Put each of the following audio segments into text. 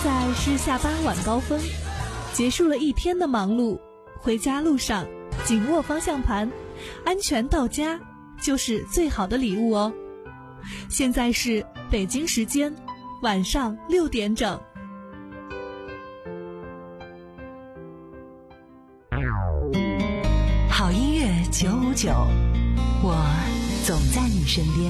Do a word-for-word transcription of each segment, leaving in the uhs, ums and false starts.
在是下班晚高峰，结束了一天的忙碌，回家路上紧握方向盘，安全到家就是最好的礼物哦。现在是北京时间晚上六点整。 好音乐九五九，我总在你身边。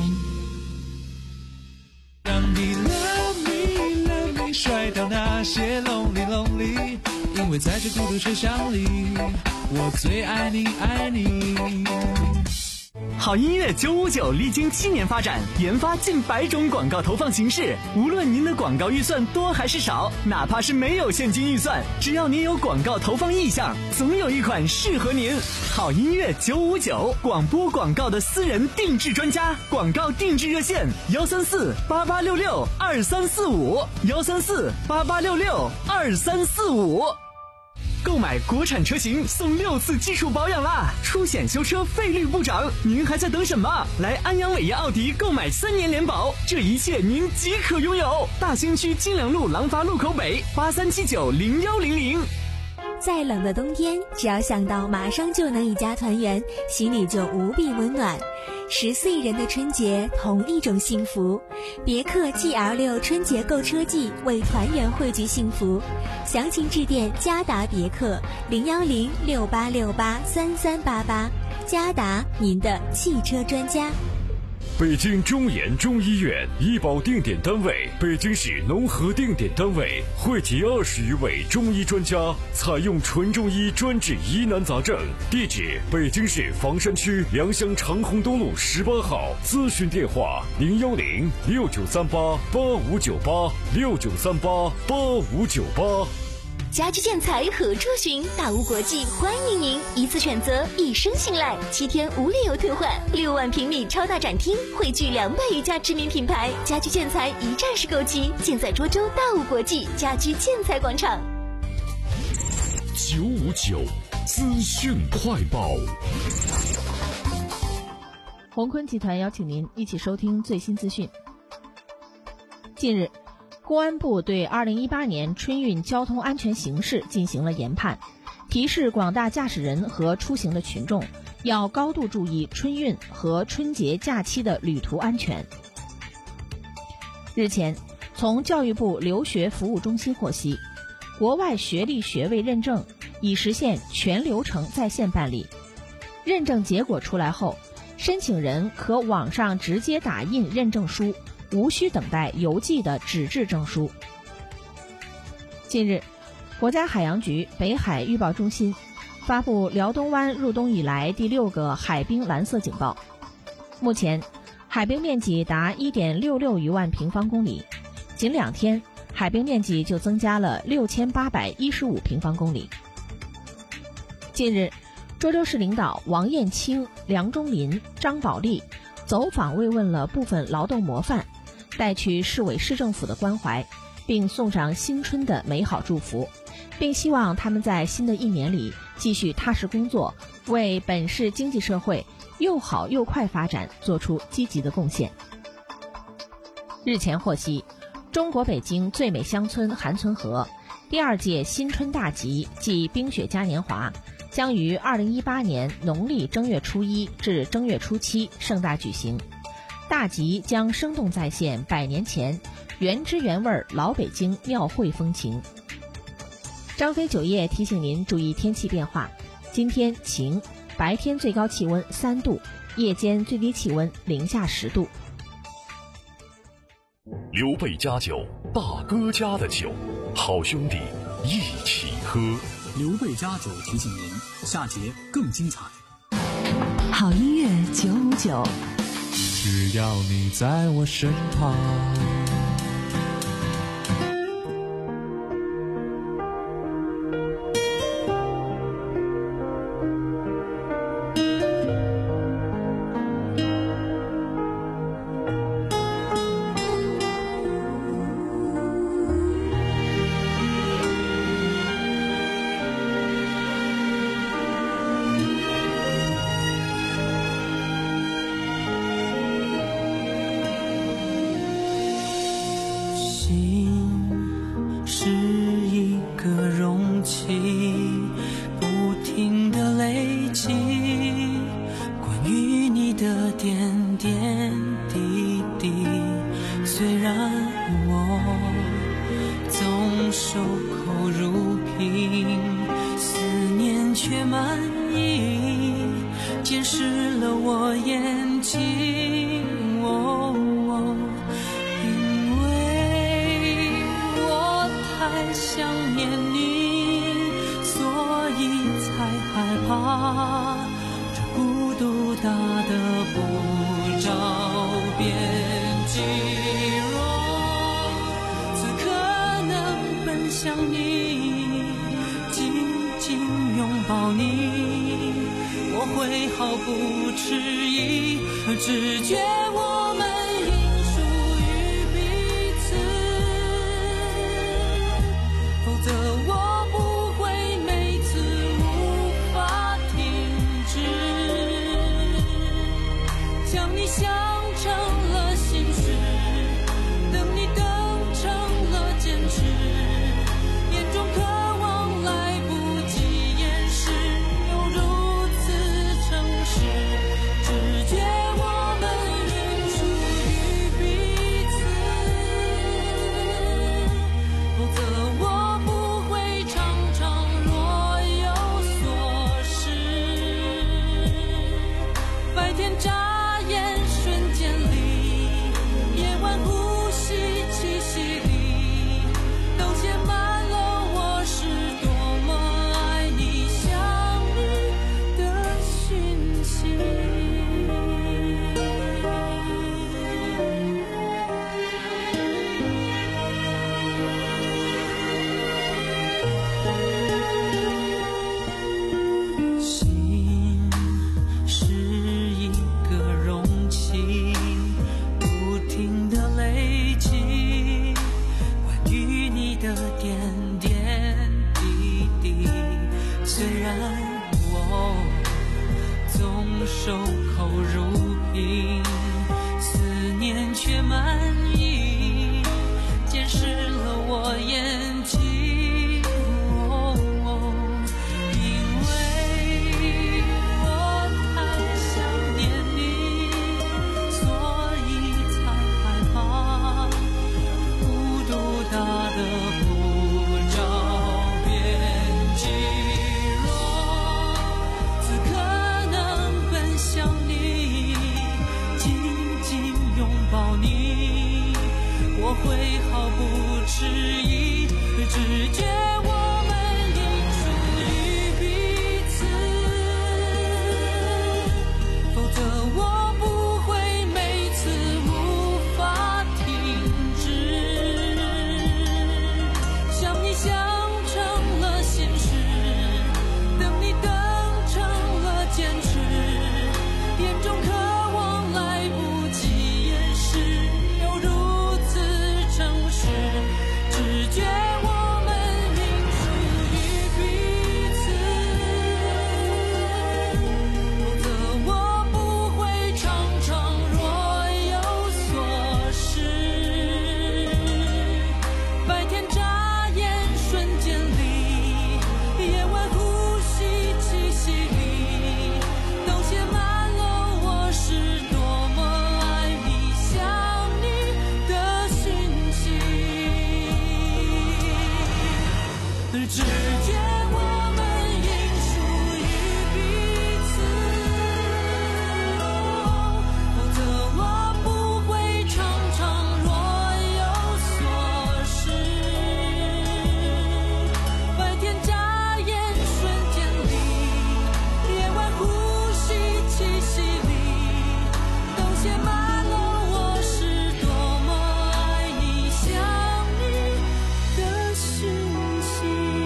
让你 love me love me 甩掉那些 lonely lonely， 因为在这孤独车厢里，我最爱你爱你。 好音乐九五九历经七年发展，研发近百种广告投放形式。无论您的广告预算多还是少，哪怕是没有现金预算，只要您有广告投放意向，总有一款适合您。好音乐九五九，广播广告的私人定制专家，广告定制热线：幺三四八八六六二三四五，幺三四八八六六二三四五。购买国产车型送六次基础保养啦，出险修车费率不涨，您还在等什么？来安阳伟业奥迪购买三年联保，这一切您即可拥有。大兴区金良路廊坊路口北八三七九零幺零零。 再冷的冬天，只要想到马上就能一家团圆，心里就无比温暖。十四亿人的春节，同一种幸福。别克 G L 六 春节购车季，为团圆汇聚幸福。详情致电嘉达别克零幺零六八六八三三八八。嘉达，您的汽车专家。 北京中研中医院医保定点单位，北京市农合定点单位，汇集二十余位中医专家，采用纯中医专治疑难杂症。地址：北京市房山区良乡长虹东路十八号。咨询电话：零幺零六九三八八五九八六九三八八五九八。 家居建材何处寻？大屋国际欢迎您，一次选择，一生信赖，七天无理由退换，六万平米超大展厅，汇聚两百余家知名品牌，家居建材一站式购齐，建在涿州大屋国际家居建材广场。 九五九资讯快报。 宏坤集团邀请您一起收听最新资讯。近日，公安部对二零一八年春运交通安全形势进行了研判，提示广大驾驶人和出行的群众要高度注意春运和春节假期的旅途安全。日前，从教育部留学服务中心获悉，国外学历学位认证已实现全流程在线办理，认证结果出来后，申请人可网上直接打印认证书，无需等待邮寄的纸质证书。近日，国家海洋局北海预报中心发布辽东湾入冬以来第六个海冰蓝色警报。目前，海冰面积达 一点六六余万平方公里，仅两天，海冰面积就增加了六千八百一十五平方公里。近日，涿州市领导王艳清、梁忠林、张宝丽走访慰问了部分劳动模范，带去市委市政府的关怀，并送上新春的美好祝福，并希望他们在新的一年里继续踏实工作，为本市经济社会又好又快发展做出积极的贡献。日前获悉，中国北京最美乡村韩村河第二届新春大集暨冰雪嘉年华将于二零一八年农历正月初一至正月初七盛大举行。大集将生动再现百年前原汁原味老北京庙会风情。张飞酒业提醒您注意天气变化，今天晴，白天最高气温三度，夜间最低气温零下十度。 刘备家酒，大哥家的酒，好兄弟一起喝。 刘备家酒提醒您，下节更精彩。 好音乐九五九， 只要你在我身旁。 心是虽然我总守口如瓶，思念却满溢，溅湿了我眼睛。哦哦，因为我太想念你，所以才害怕这孤独大的不着边际。若此刻能奔向你，紧紧拥抱你，我会毫不迟疑，只觉我们应属于彼此，否则我不会每次无法停止，将你想成了心事，等你等成了坚持，眼中渴望来不及掩饰，又如此诚实，只觉我们应属于彼此，否则我不会常常若有所失。白天眨眼瞬间里，夜晚呼吸气息里，都写满了我是多么爱你想你的讯息。心是一个容器，不停地累积关于你的点点滴滴。虽然我总守口如瓶，思念却满溢，溅湿了我眼睛。哦哦，因为我太想念你，所以才害怕孤独大的不着边际。若此刻能奔向你，紧紧拥抱你，我会毫不迟疑，只觉我们应属于彼此，否则我不会每次无法停止，将你想成了心事，等你等成了坚持，眼中渴望来不及掩饰，又如此诚实，只觉我们应属于彼此，否则我不会常常若有所失。白天眨眼瞬间里，夜晚呼吸气息里，都写满了我是多么爱你想你的讯息，只觉我们应属于彼此，否则我不会常常若有所失。白天眨眼瞬间里，夜晚呼吸气息里，都写满了我是多么爱你想你的讯息。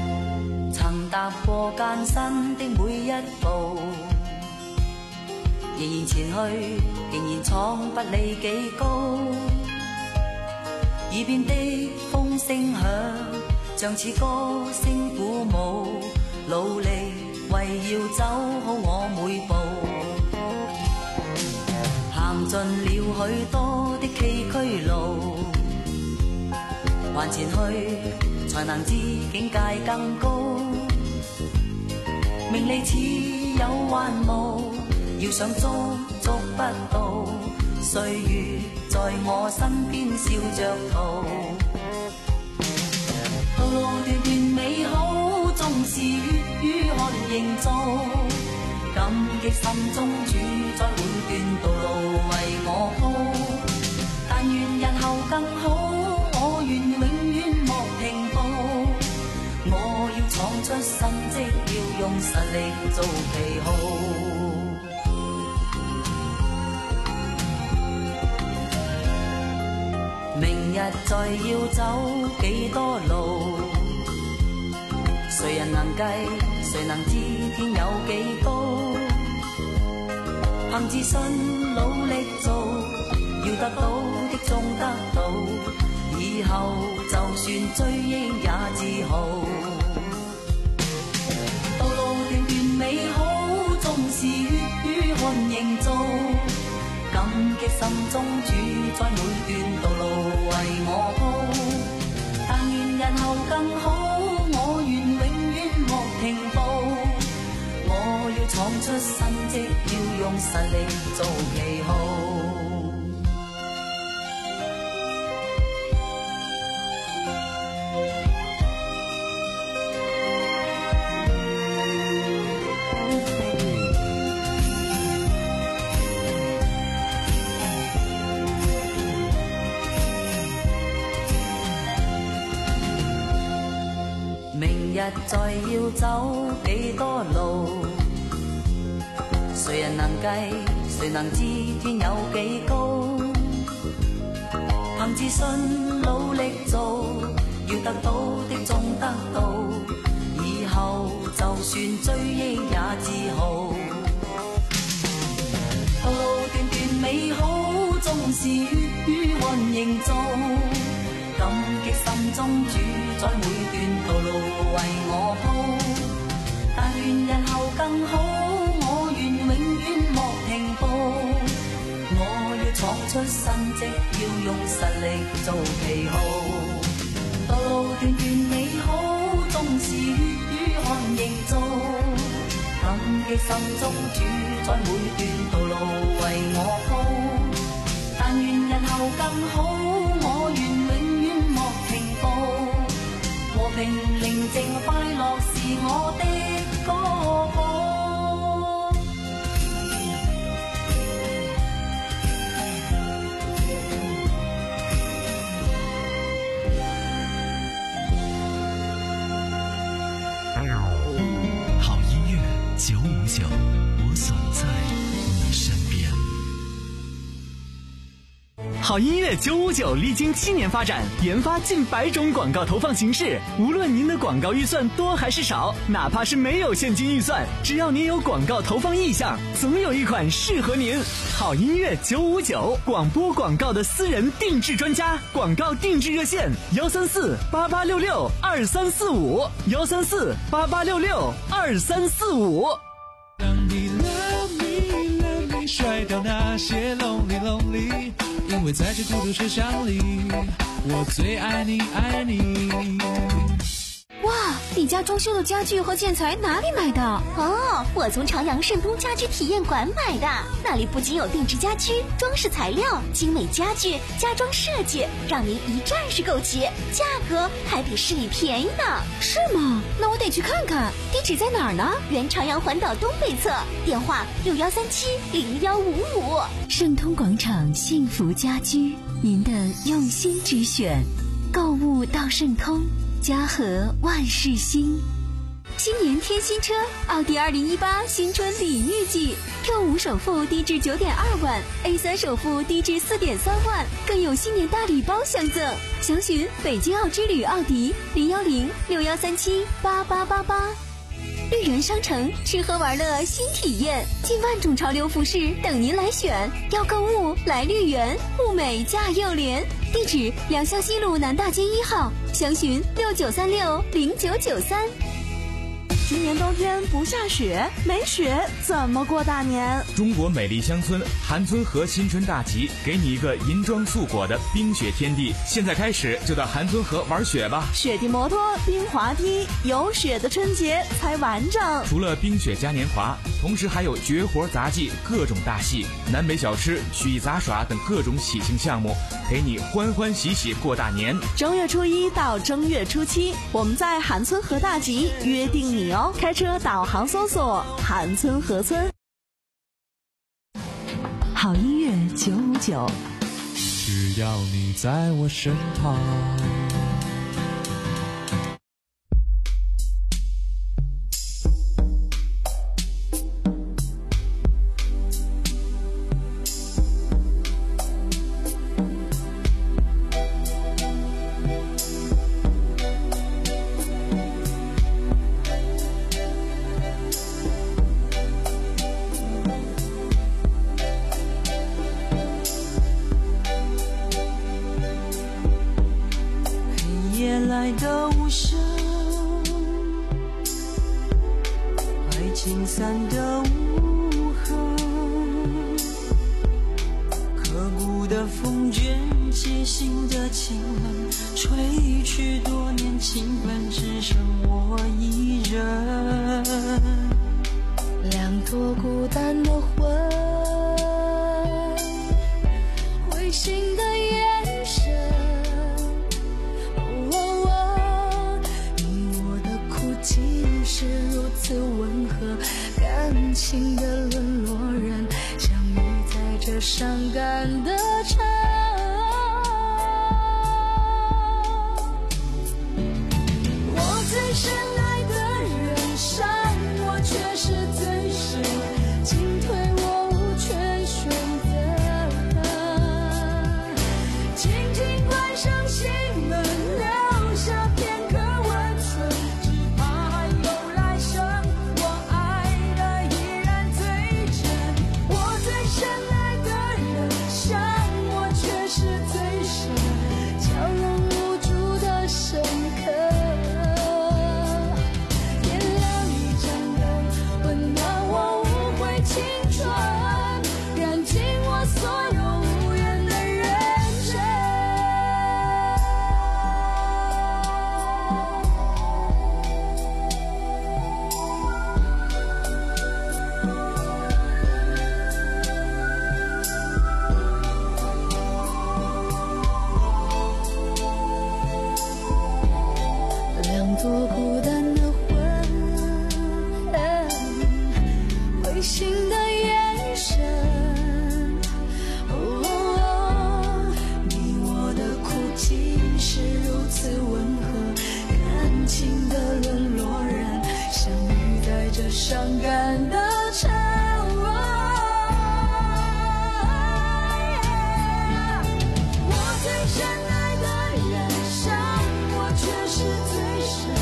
曾踏過艱辛的每一步， 仍然前去，仍然闖不理幾高。耳邊的風聲響，像似歌聲鼓舞，努力為要走好我每步。行盡了許多的崎嶇路，還前去才能知境界更高。名利似有還無，要想捉捉不到，歲月在我身邊笑着逃。道路段段美好，縱是血與汗營造，感激心中主宰每段道路為我鋪。但願日後更好，我願永遠莫停步。我要闖出新績，要用實力做旗號。明日再要走幾多路，誰人能計，誰能知天有幾高？憑自信努力做，要得到的終得到，以後就算追憶也自豪。道路段段美好，縱是血與汗營造，感激心中主宰每段道路為我鋪。但願日後更好，我願永遠莫停步。我要闖出新績，要用實力做旗號。明日再要走幾多路，誰人能計，誰能知天有幾高？憑自信努力做，要得到的終得到，以後就算追憶也自豪。道路段段美好，縱是血與汗營造，感激心中主宰每段道路為我鋪。但願日後更好，我願永遠莫停步。我要闖出新績，要用實力做旗號。道路段段美好，縱是血與汗營造，感激心中主宰每段道路為我鋪。但願日後更好，我願永遠莫停步。和平寧靜快樂是我的歌譜。 好音樂九五九，我總在你身邊。 好音乐九五九历经七年发展，研发近百种广告投放形式。无论您的广告预算多还是少，哪怕是没有现金预算，只要您有广告投放意向，总有一款适合您。好音乐九五九，广播广告的私人定制专家，广告定制热线：幺三四八八六六二三四五，幺三四八八六六二三四五。 当你 love me love me 甩掉那些 lonely lonely， 因为在这孤独车厢里，我最爱你爱你。 哇，你家装修的家具和建材哪里买的？ 哦，我从朝阳盛通家居体验馆买的，那里不仅有定制家居、装饰材料、精美家具、家装设计，让您一站式购齐，价格还比市里便宜呢。 是吗？那我得去看看，地址在哪儿呢？ 原朝阳环岛东北侧，电话六幺三七零幺五五。 盛通广场幸福家居，您的用心之选，购物到盛通。家和万事兴， 新年添新车，奥迪二零一八新春礼遇季 ，Q 五首付低至九点二万 ，A 三首付低至四点三万，更有新年大礼包相赠。详询北京奥之旅奥迪零幺零六幺三七八八八八。 绿园商城吃喝玩乐新体验，近万种潮流服饰等您来选。要购物来绿园，物美价又廉。地址：良乡西路南大街一号，详询六九三六零九九三。 今年冬天不下雪，没雪怎么过大年？ 中国美丽乡村韩村河新春大集，给你一个银装素裹的冰雪天地。现在开始就到韩村河玩雪吧！ 雪地摩托、冰滑梯，有雪的春节才完整。 除了冰雪嘉年华，同时还有绝活杂技、各种大戏、南北小吃、曲艺杂耍等各种喜庆项目，陪你欢欢喜喜过大年。 正月初一到正月初七，我们在韩村河大集约定你哦。开车导航搜索韩村河村。 好音乐九五九， 只要你在我身旁。 来的无声，爱情散的无痕，刻骨的风卷起心的情冷，吹去多年情分，只剩我一人。两朵孤单的魂，灰心的眼神，是如此温和，感情的沦落人，相遇在这伤感的城。我最深爱的人，伤我却是最深，进退我无权选择，轻轻关上心门，留下片刻温存。多孤单的魂，灰心的眼神，哦，你我的苦情是如此温和，感情的沦落人，相遇在这伤感的城。我最深爱的人，伤我却是最深。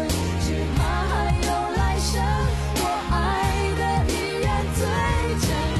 只怕还有来生，我爱的依然最真。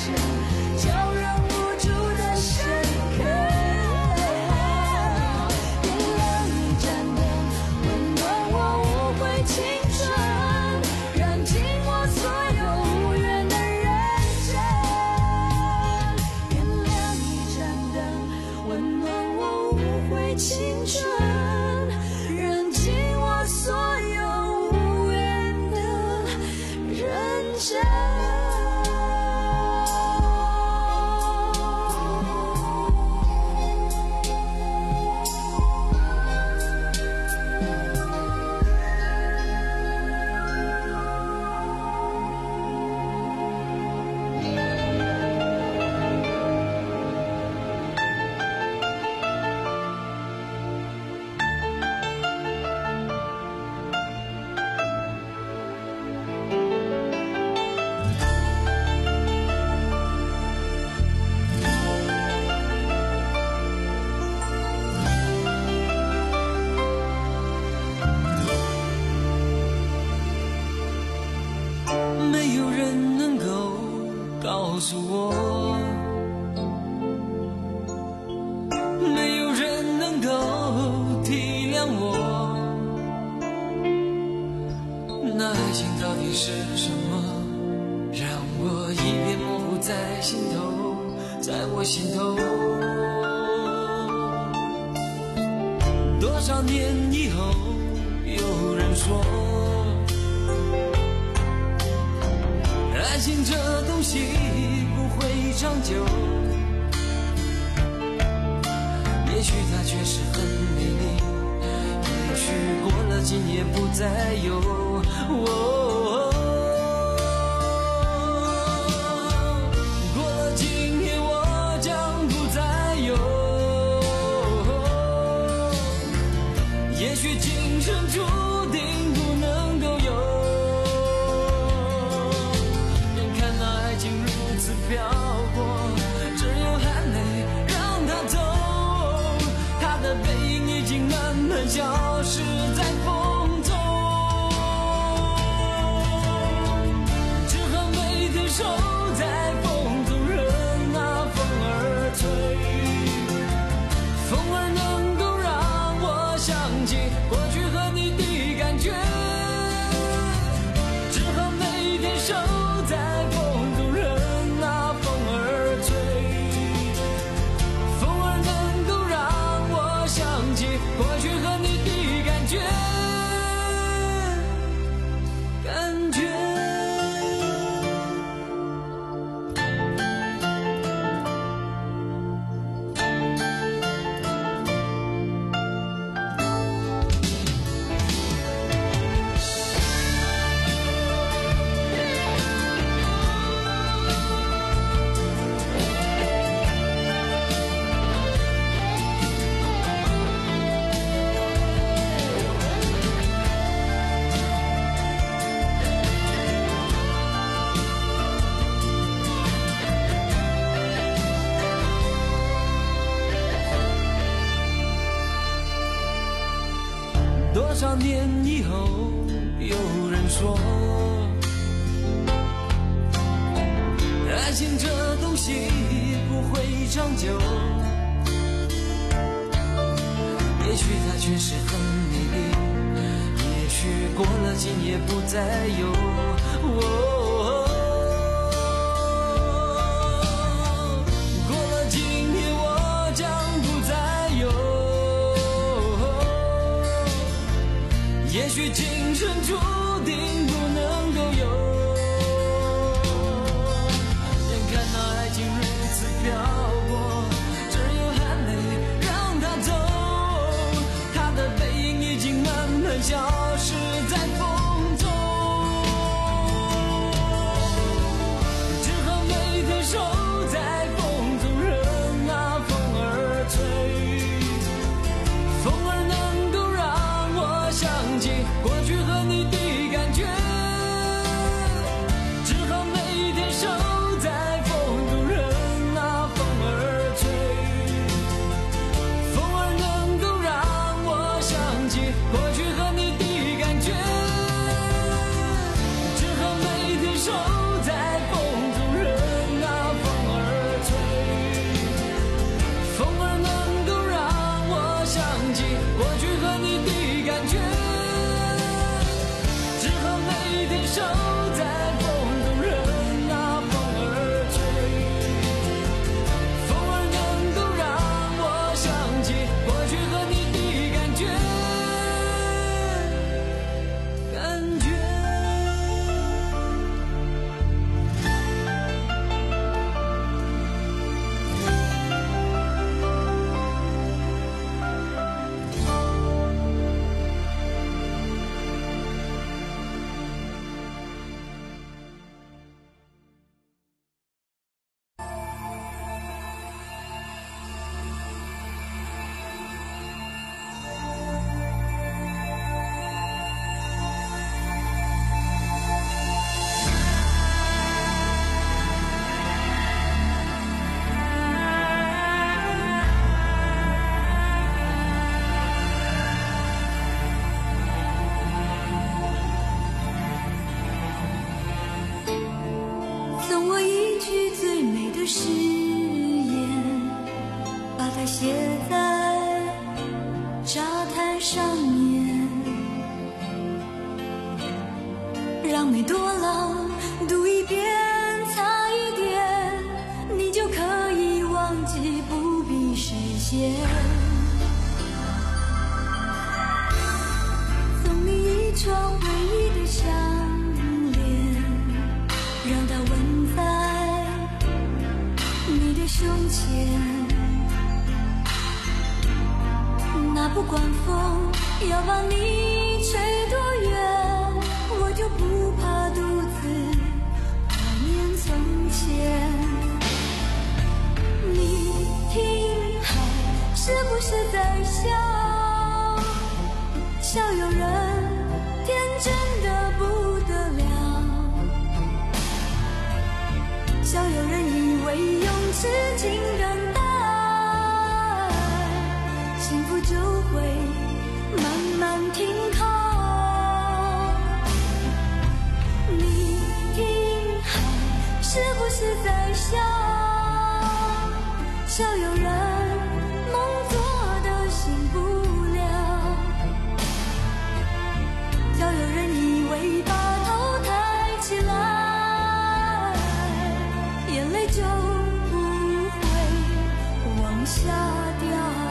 多少年以后，有人说，爱情这东西不会长久。也许它确实很美丽，也许过了今夜不再有。哦也许今生注定不能够有，眼看那爱情如此漂泊，只有含泪让它走，它的背影已经慢慢消失在风中，只好每天守在风中，任那风儿吹，风儿能够让我想起过去和你的现。送你一串回忆的项链，让它吻在你的胸前。那不管风要把你吹多远，我就不怕独自怀念从前。你听海是不是在笑？笑有人天真的不得了，笑有人以为用痴情等待幸福就会慢慢停靠。你听海是不是在笑？笑有人梦做的醒不了，笑有人以为把头抬起来，眼泪就不会往下掉。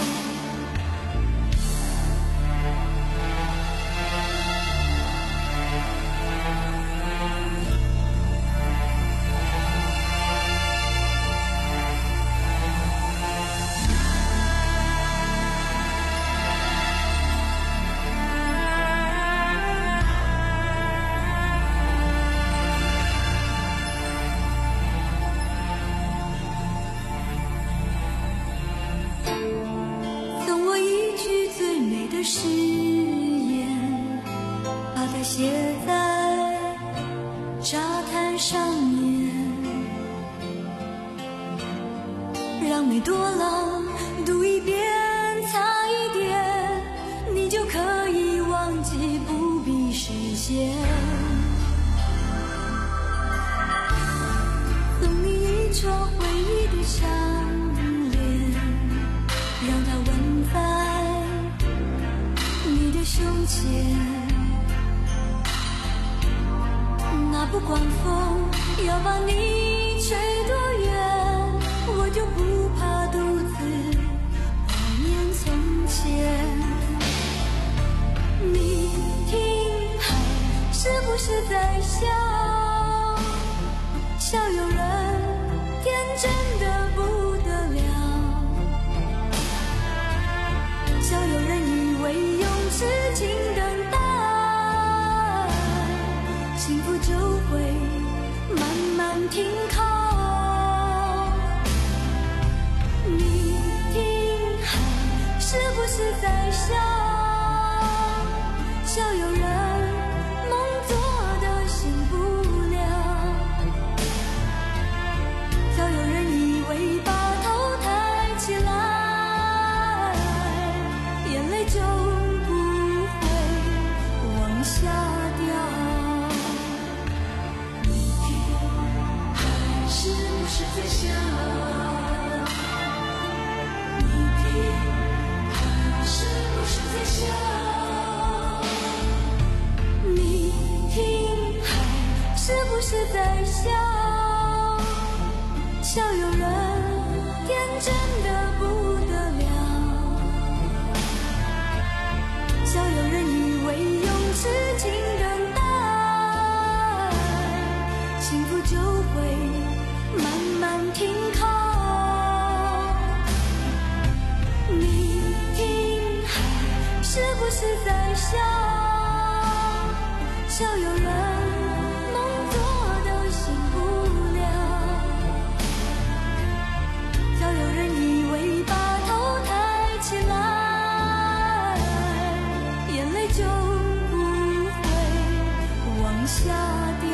誓言，把它写在沙滩上面，让每朵浪读一遍，擦一点，你就可以忘记，不必实现。送你一串回忆的项链，让它吻在胸前。那不管风要把你吹多远，我就不怕独自怀念从前。你听海是不是在笑？笑有人天真的不得了，笑有人以为用痴情等待幸福就会慢慢停靠。你听海是不是在笑？笑有人梦做的醒不了，笑有人以为把头抬起来，眼泪就下掉。你听海是不是在笑？你听海是不是在笑？你听海是不是在笑？笑有人天真的不得了，笑有人以为用痴情等待幸福就会慢慢停靠。你听海是不是在笑？笑有人梦做的醒不了，笑有人以为把头抬起来，眼泪就下掉。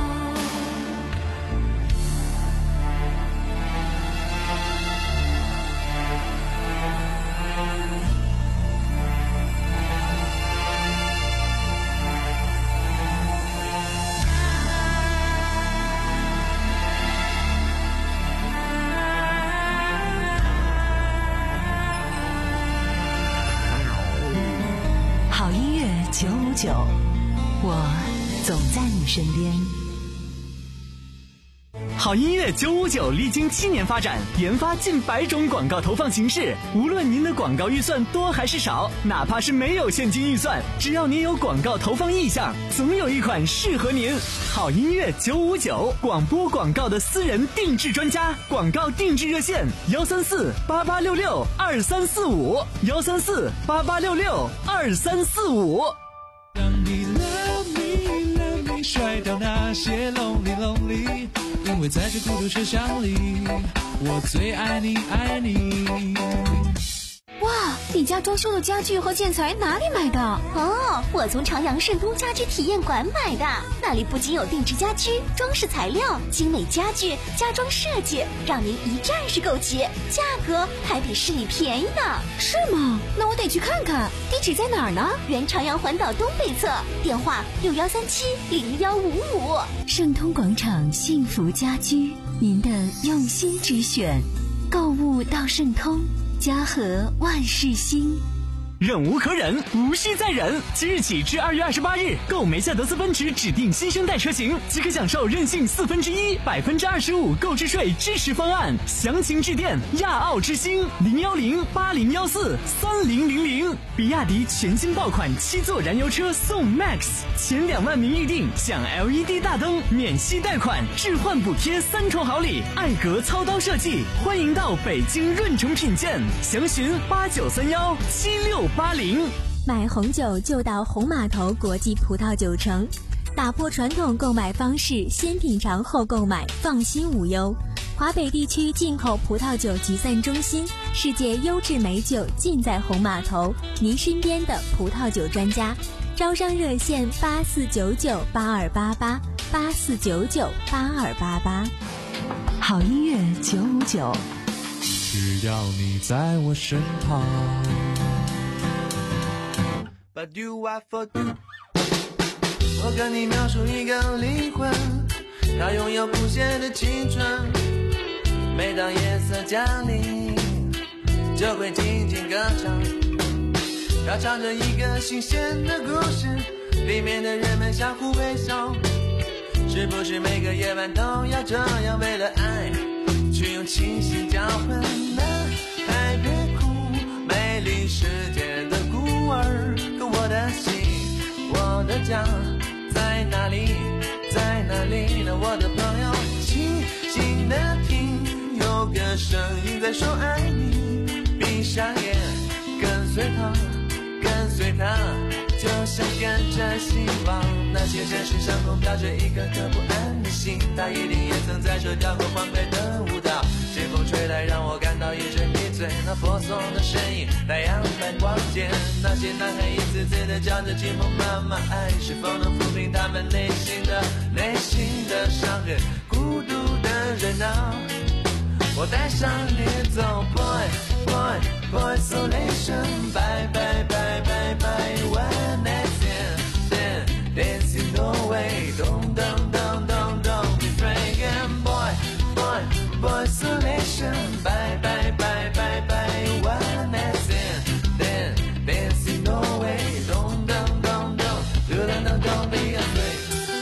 好音乐九五九，我总在你身边。 好音乐九五九历经七年发展，研发近百种广告投放形式。无论您的广告预算多还是少，哪怕是没有现金预算，只要您有广告投放意向，总有一款适合您。好音乐九五九，广播广告的私人定制专家，广告定制热线：幺三四八八六六二三四五，幺三四八八六六二三四五。 让你 love me love me 甩掉那些 lonely lonely， 因为在这孤独车厢里，我最爱你爱你。 哇，你家装修的家具和建材哪里买的？哦，我从长阳盛通家居体验馆买的。那里不仅有定制家居、装饰材料、精美家具、家装设计，让您一站式购齐，价格还比市里便宜呢。 是吗？那我得去看看。地址在哪儿呢？ 原长阳环岛东北侧，电话六幺三七零幺五五。 盛通广场幸福家居，您的用心之选，购物到盛通。家和万事兴。 忍无可忍，无需再忍。即日起至二月二十八日，购梅赛德斯奔驰指定新生代车型，即可享受任性四分之一、百分之二十五购置税支持方案。详情致电亚奥之星零幺零八零幺四三零零零。比亚迪全新爆款七座燃油车送 Max， 前两万名预定享 L E D 大灯、免息贷款、置换补贴三重好礼，艾格操刀设计，欢迎到北京润城品鉴，详询八九三幺七六八零。 买红酒就到红码头国际葡萄酒城，打破传统购买方式，先品尝后购买，放心无忧。华北地区进口葡萄酒集散中心，世界优质美酒尽在红码头，您身边的葡萄酒专家。招商热线八四九九八二八八八四九九八二八八。 好音乐九五九， 只要你在我身旁。But do I for do？ 我跟你描述一个灵魂，它拥有不懈的青春。每当夜色降临，就会静静歌唱。它唱着一个新鲜的故事，里面的人们相互微笑。是不是每个夜晚都要这样，为了爱去用清醒交换呢？爱别哭，美丽世界的孤儿。可我的心，我的家在哪里？在哪里呢？我的朋友，静静的听，有个声音在说爱你。闭上眼，跟随他，跟随他，就像跟着希望。那些城市上空飘着一颗颗不安的心，他一定也曾在这跳过欢快的舞蹈。清风吹来，让我感到一阵迷醉。那婆娑的身影，太阳般光洁。那些男孩一次次的叫着寂寞妈妈，爱是否能抚平他们内心的内心的伤痕？孤独的人啊，我带上你走 ，boy boy boy isolation， bye bye bye bye bye one night stand dancing no way， don't don't don't don't don't be afraid， boy boy boy isolation， bye bye bye bye bye one night stand dancing no way， don't don't don't don't don't don't don't be afraid。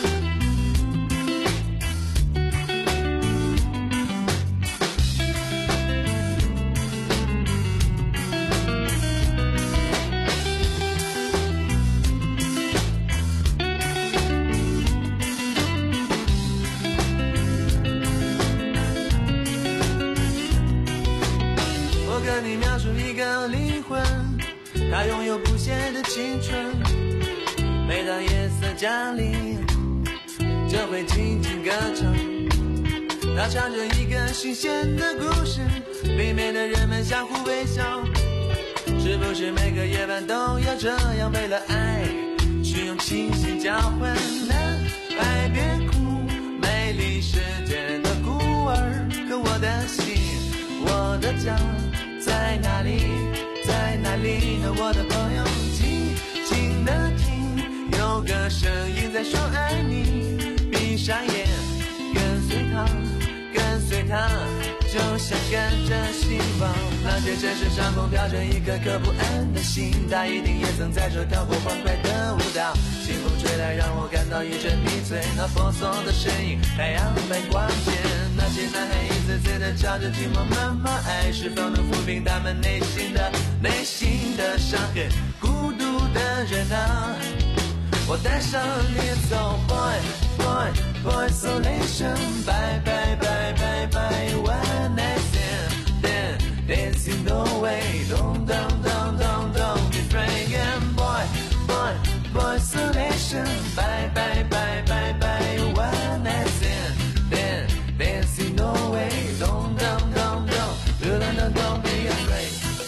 跟你描述一个灵魂，它拥有不懈的青春。每当夜色降临，就会静静歌唱。它唱着一个新鲜的故事，里面的人们相互微笑。是不是每个夜晚都要这样，为了爱去用清醒交换呢？爱别哭，美丽世界的孤儿。可我的心，我的家在哪里？在哪里呢？我的朋友，静静的听，有个声音在说爱你。闭上眼，跟随他，跟随他，就像跟着希望。 那些城市上空飘着一颗颗不安的心，他一定也曾在这跳过欢快的舞蹈。清风吹来让我感到一阵迷醉，那婆娑的身影，太阳般光线。那些男孩一次次的朝着寂寞慢慢爱，是否能抚平他们内心的内心的伤痕？孤独的人啊，我带上你走 ，boy boy boy isolation， bye bye bye bye bye one night stand，dancing the way，don't don't don't don't don't be afraid，and boy boy boy isolation， bye bye bye bye bye one night stand，dancing the way，don't don't don't don't don't don't don't be afraid。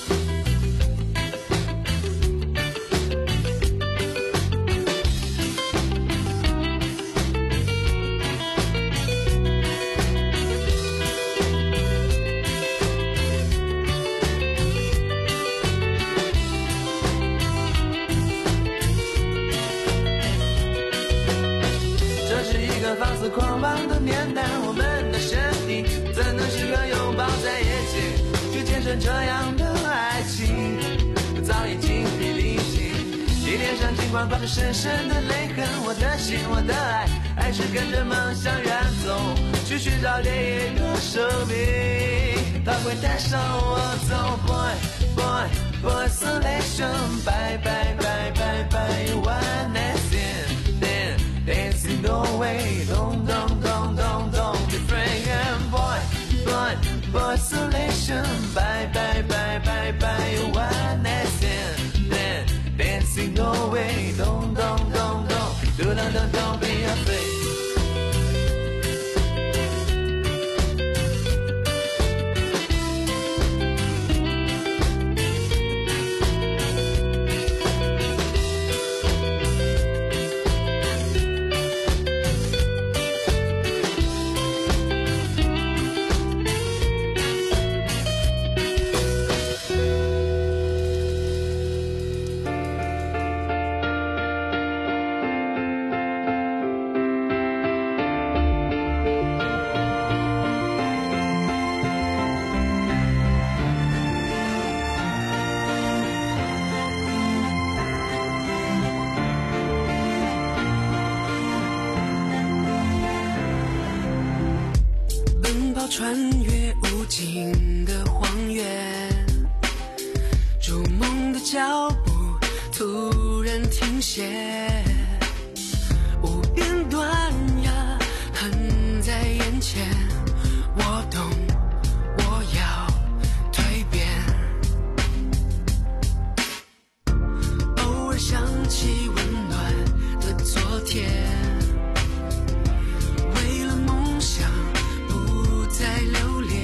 放肆狂妄的年代，我们的身体怎能时刻拥抱在一起，去见证这样的爱情，早已精疲力尽。你脸上尽管挂着深深的泪痕，我的心，我的爱，还是跟着梦想远走，去寻找另一个生命，它会带上我走。Boy boy boy isolation， bye bye bye bye bye one night stand，dancing the way，don't don't don't don't don't be afraid，and boy boy boy isolation， bye bye bye bye bye one night stand，dancing the way，don't don't don't don't don't don't don't be afraid。 穿越无尽的荒原，逐梦的脚步突然停歇，无边断崖横在眼前，我懂，我要蜕变。偶尔想起温暖的昨天，为了梦想在留恋，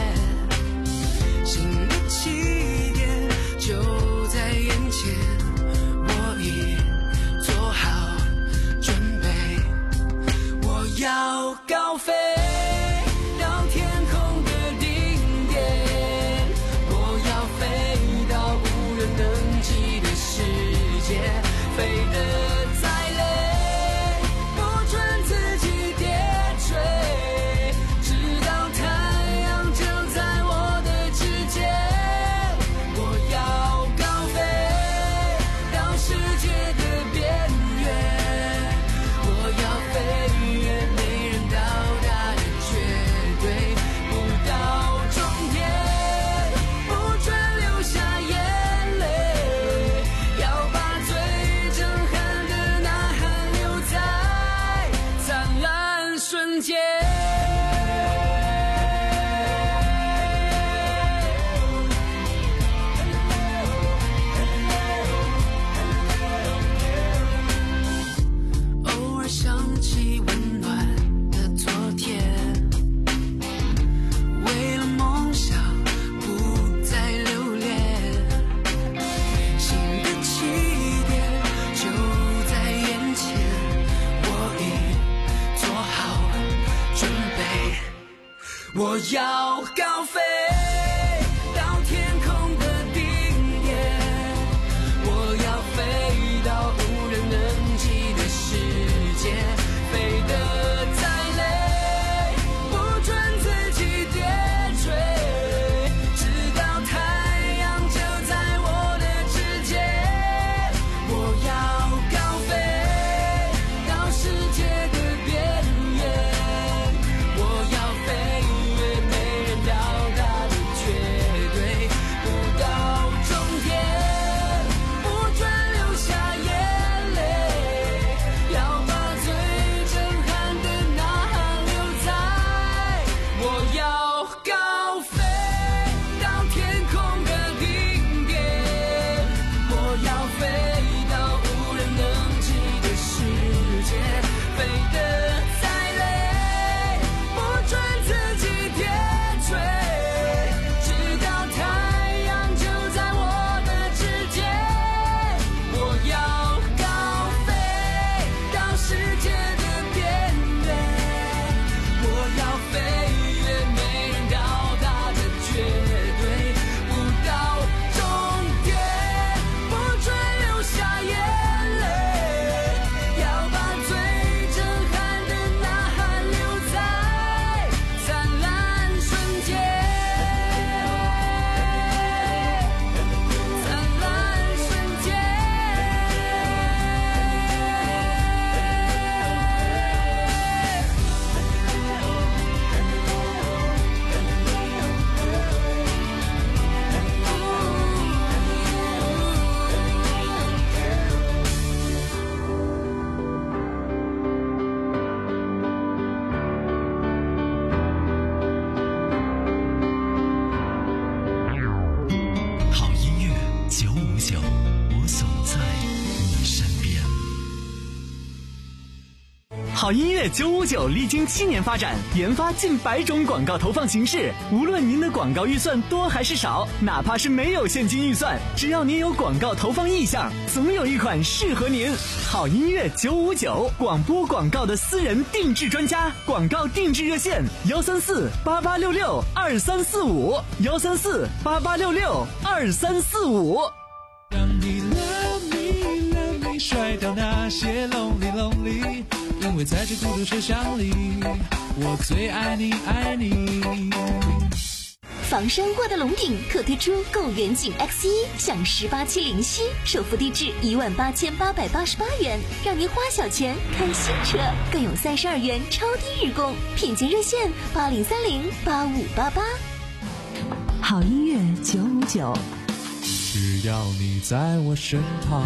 新的起点就在眼前，我已做好准备，我要高飞到天空的顶点，我要飞到无人能及的世界，飞得再累不准自己跌坠，我要高飞到天空的顶点，我要飞到无人能及的世界，飞得再累不准自己跌坠，直到太好音乐九五九历经七年发展，研发近百种广告投放形式。无论您的广告预算多还是少，哪怕是没有现金预算，只要您有广告投放意向，总有一款适合您。好音乐九五九，广播广告的私人定制专家，广告定制热线：幺三四八八六六二三四五，幺三四八八六六二三四五。 让你 love me love me， 甩掉那些 lonely lonely， 因为在这孤独车厢里，我最爱你爱你。 房山沃德龙顶特推出购远景 X 一 享十八期零息，首付低至一万八千八百八十八元，让您花小钱看新车，更有三十二元超低日供。品鉴热线八零三零八五八八。 好音乐九五九， 只要你在我身旁。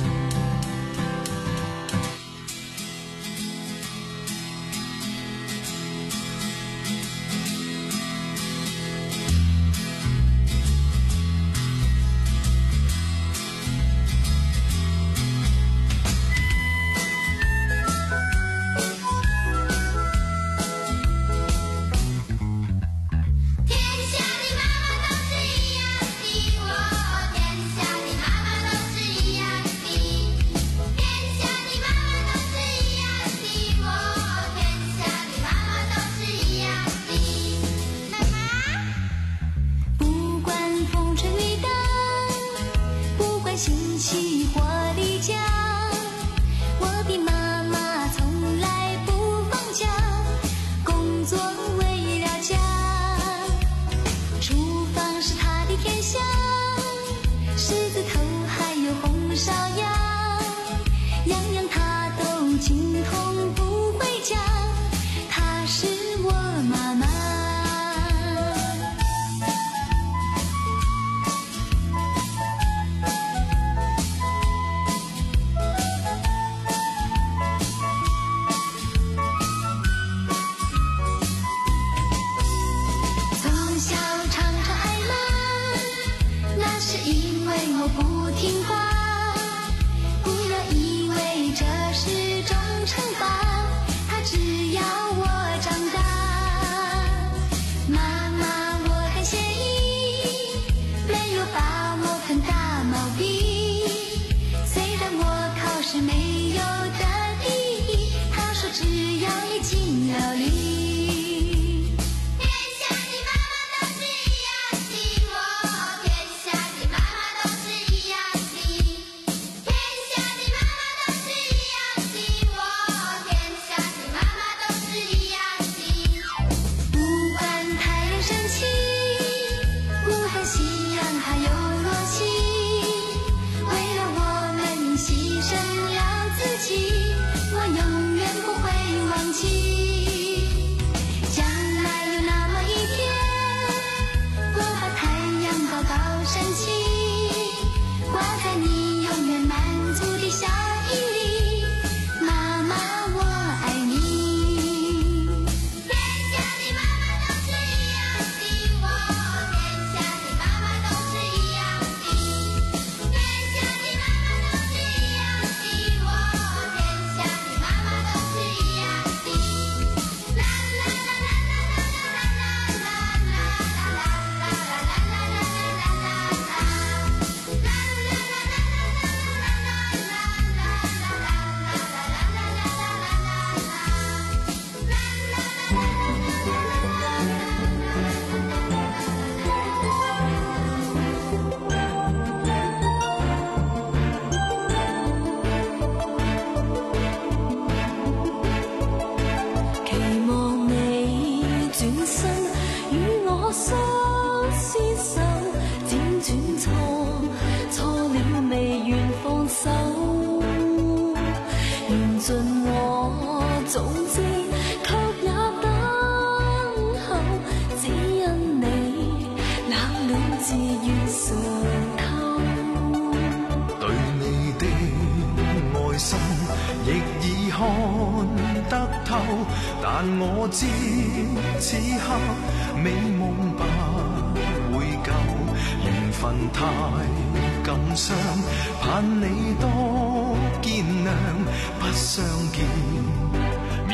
但我知此刻美夢不會夠，緣分太感傷，盼你多見諒，不相見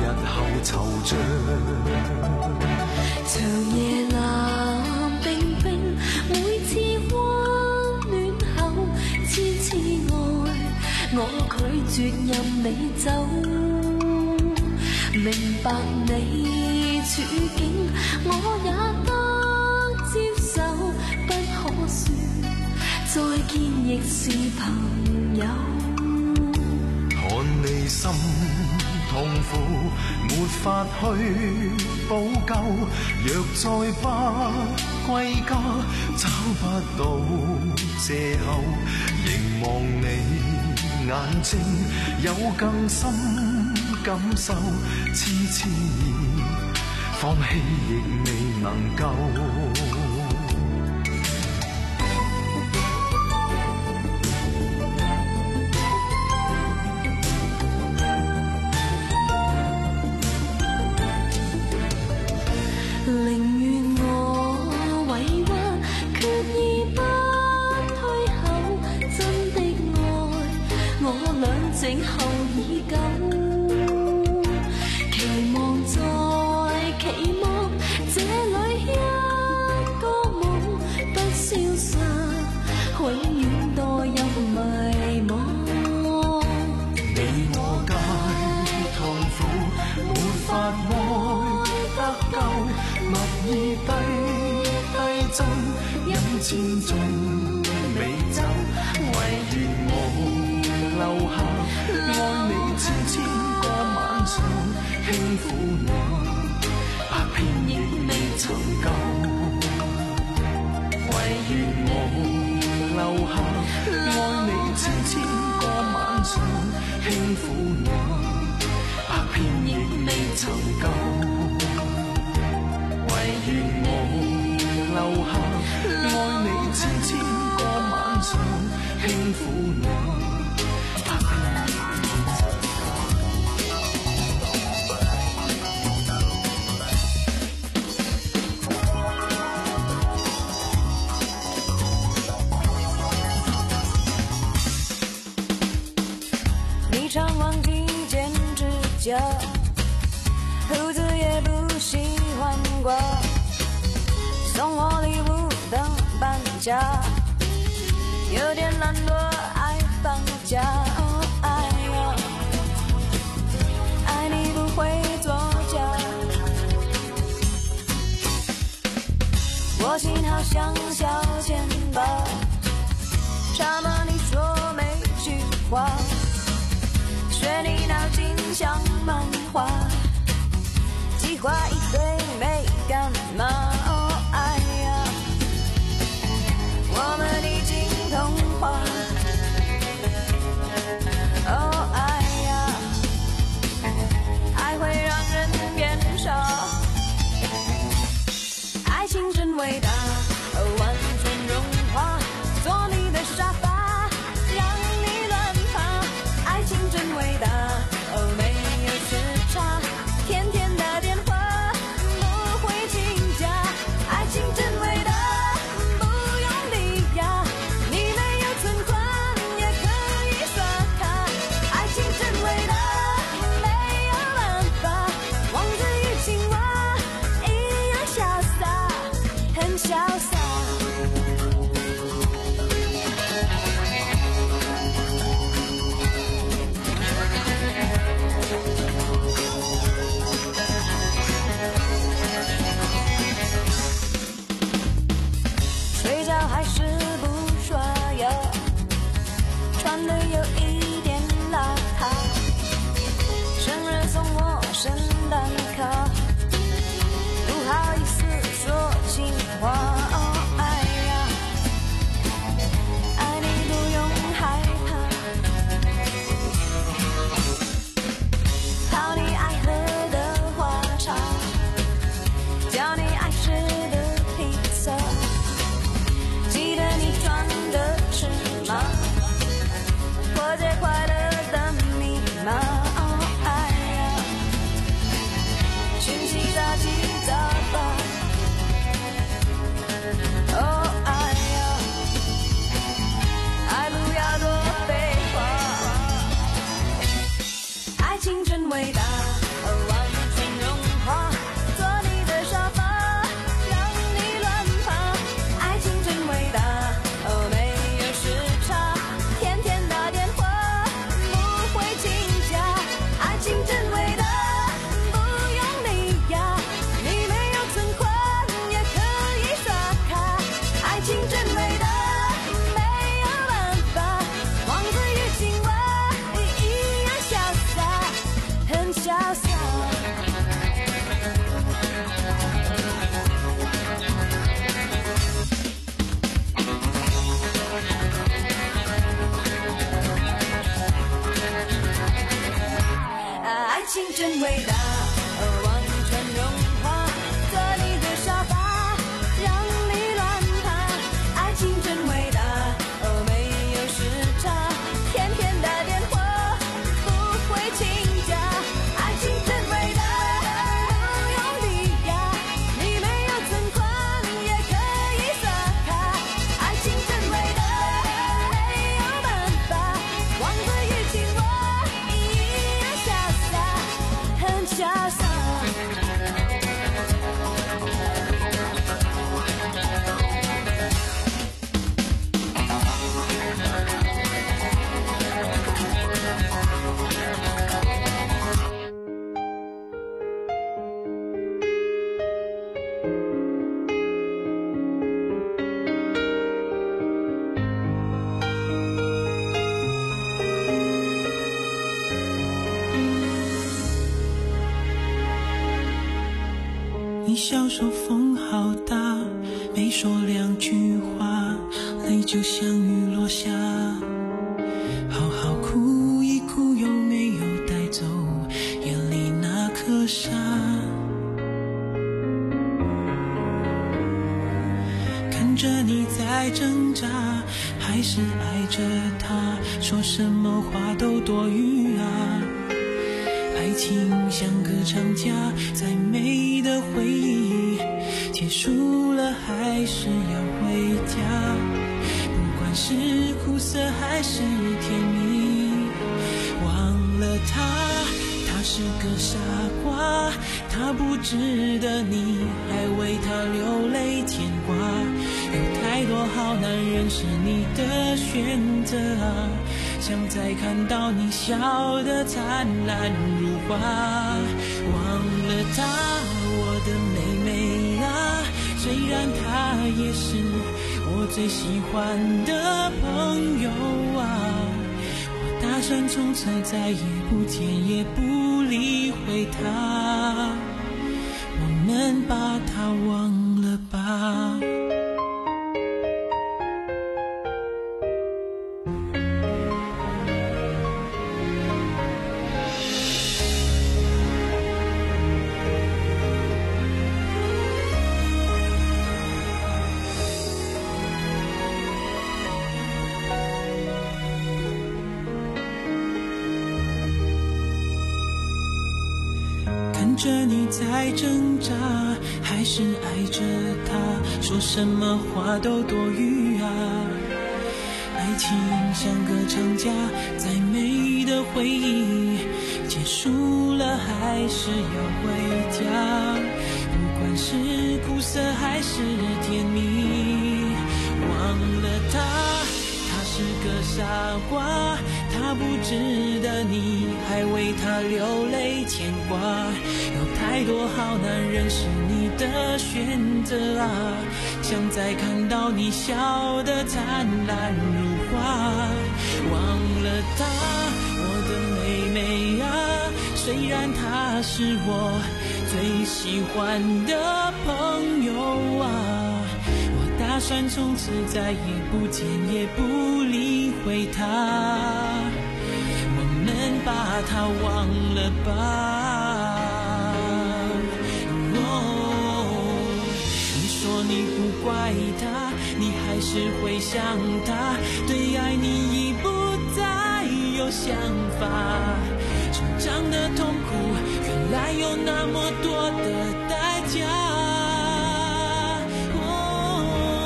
日後惆悵。 長夜冷冰冰，每次溫暖後千次愛，我拒絕任你走。明白你處境，我也得接受，不可說再見亦是朋友。 看你心痛苦，沒法去補救，若再不歸家，找不到藉口，凝望你眼睛，有更深感受，痴痴意放棄亦未能夠。 靜候已久，期望再期望，這裏一個夢不消失，永遠墮入迷惘。 你我皆痛苦，沒法愛得夠，蜜意低低斟，飲千種美酒，唯願我留下。愛你千千個晚上，輕撫你，百遍亦未曾夠。唯願我留下，愛你千千個晚上，輕撫你，百遍亦未曾夠。唯願我留下，愛你千千個晚上，輕撫你。 常忘记剪指甲，胡子也不喜欢刮，送我礼物等搬家，有点懒惰爱放假。哦，爱呀，爱你不会作假，我心好像小钱包，差吗你说每句话，学你脑筋像漫画，计划一堆没干嘛。哦，爱呀，我们已经通话。哦，爱呀，爱会让人变傻，爱情真伟大，完全融化，做你的沙发，让你乱爬。爱情真伟大，哦，没有时差，天天打电话，不会请假。爱情真伟大，不用理呀，你没有存款也可以刷卡。爱情真伟大，没有办法，王子与青蛙一样潇洒，很潇洒。睡觉还是不刷牙，穿的有一点邋遢，生日送我圣诞卡，不好意思说情话。哦，爱呀，爱你不用害怕，泡你爱喝的花茶，叫你爱吃的披萨，记得你穿的尺码，过节快乐的密码。哦，爱呀，去笑说风好大，没说两句话，泪就像雨落下。好好哭一哭，有没有带走眼里那颗沙？看着你在挣扎，还是爱着他，说什么话都多余啊。爱情像个长假，再美的回忆结束了还是要回家。不管是苦涩还是甜蜜，忘了他，他是个傻瓜，他不值得你还为他流泪牵挂。有太多好男人是你的选择啊，想再看到你笑得灿烂如花。忘了他，我的妹妹啊，虽然他也是我最喜欢的朋友啊，我打算从此再也不见也不理会他，我们把他忘了吧。看着你在挣扎，还是爱着他，说什么话都多余啊。爱情像个长假，再美的回忆结束了还是要回家。不管是苦涩还是甜蜜，忘了他，他是个傻瓜，他不值得你还为他流泪牵挂。有太多好男人是你的选择啊，想再看到你笑得灿烂如花。忘了他，我的妹妹啊，虽然他是我最喜欢的朋友啊，我打算从此再也不见也不理会他，我们把他忘了吧。你不怪他，你还是会想他，对爱你已不再有想法。成长的痛苦原来有那么多的代价。哦，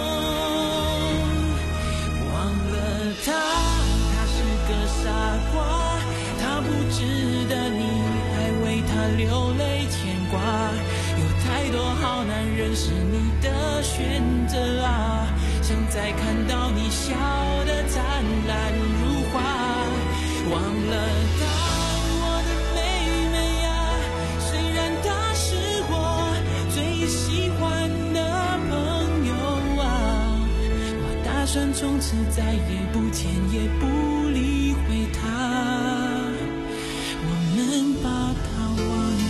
忘了他，他是个傻瓜，他不值得你还为他流泪牵挂。有太多好男人是你的选择啊，想再看到你笑得灿烂如花。忘了他，我的妹妹啊，虽然他是我最喜欢的朋友啊，我打算从此再也不见也不理会他，我们把他忘了。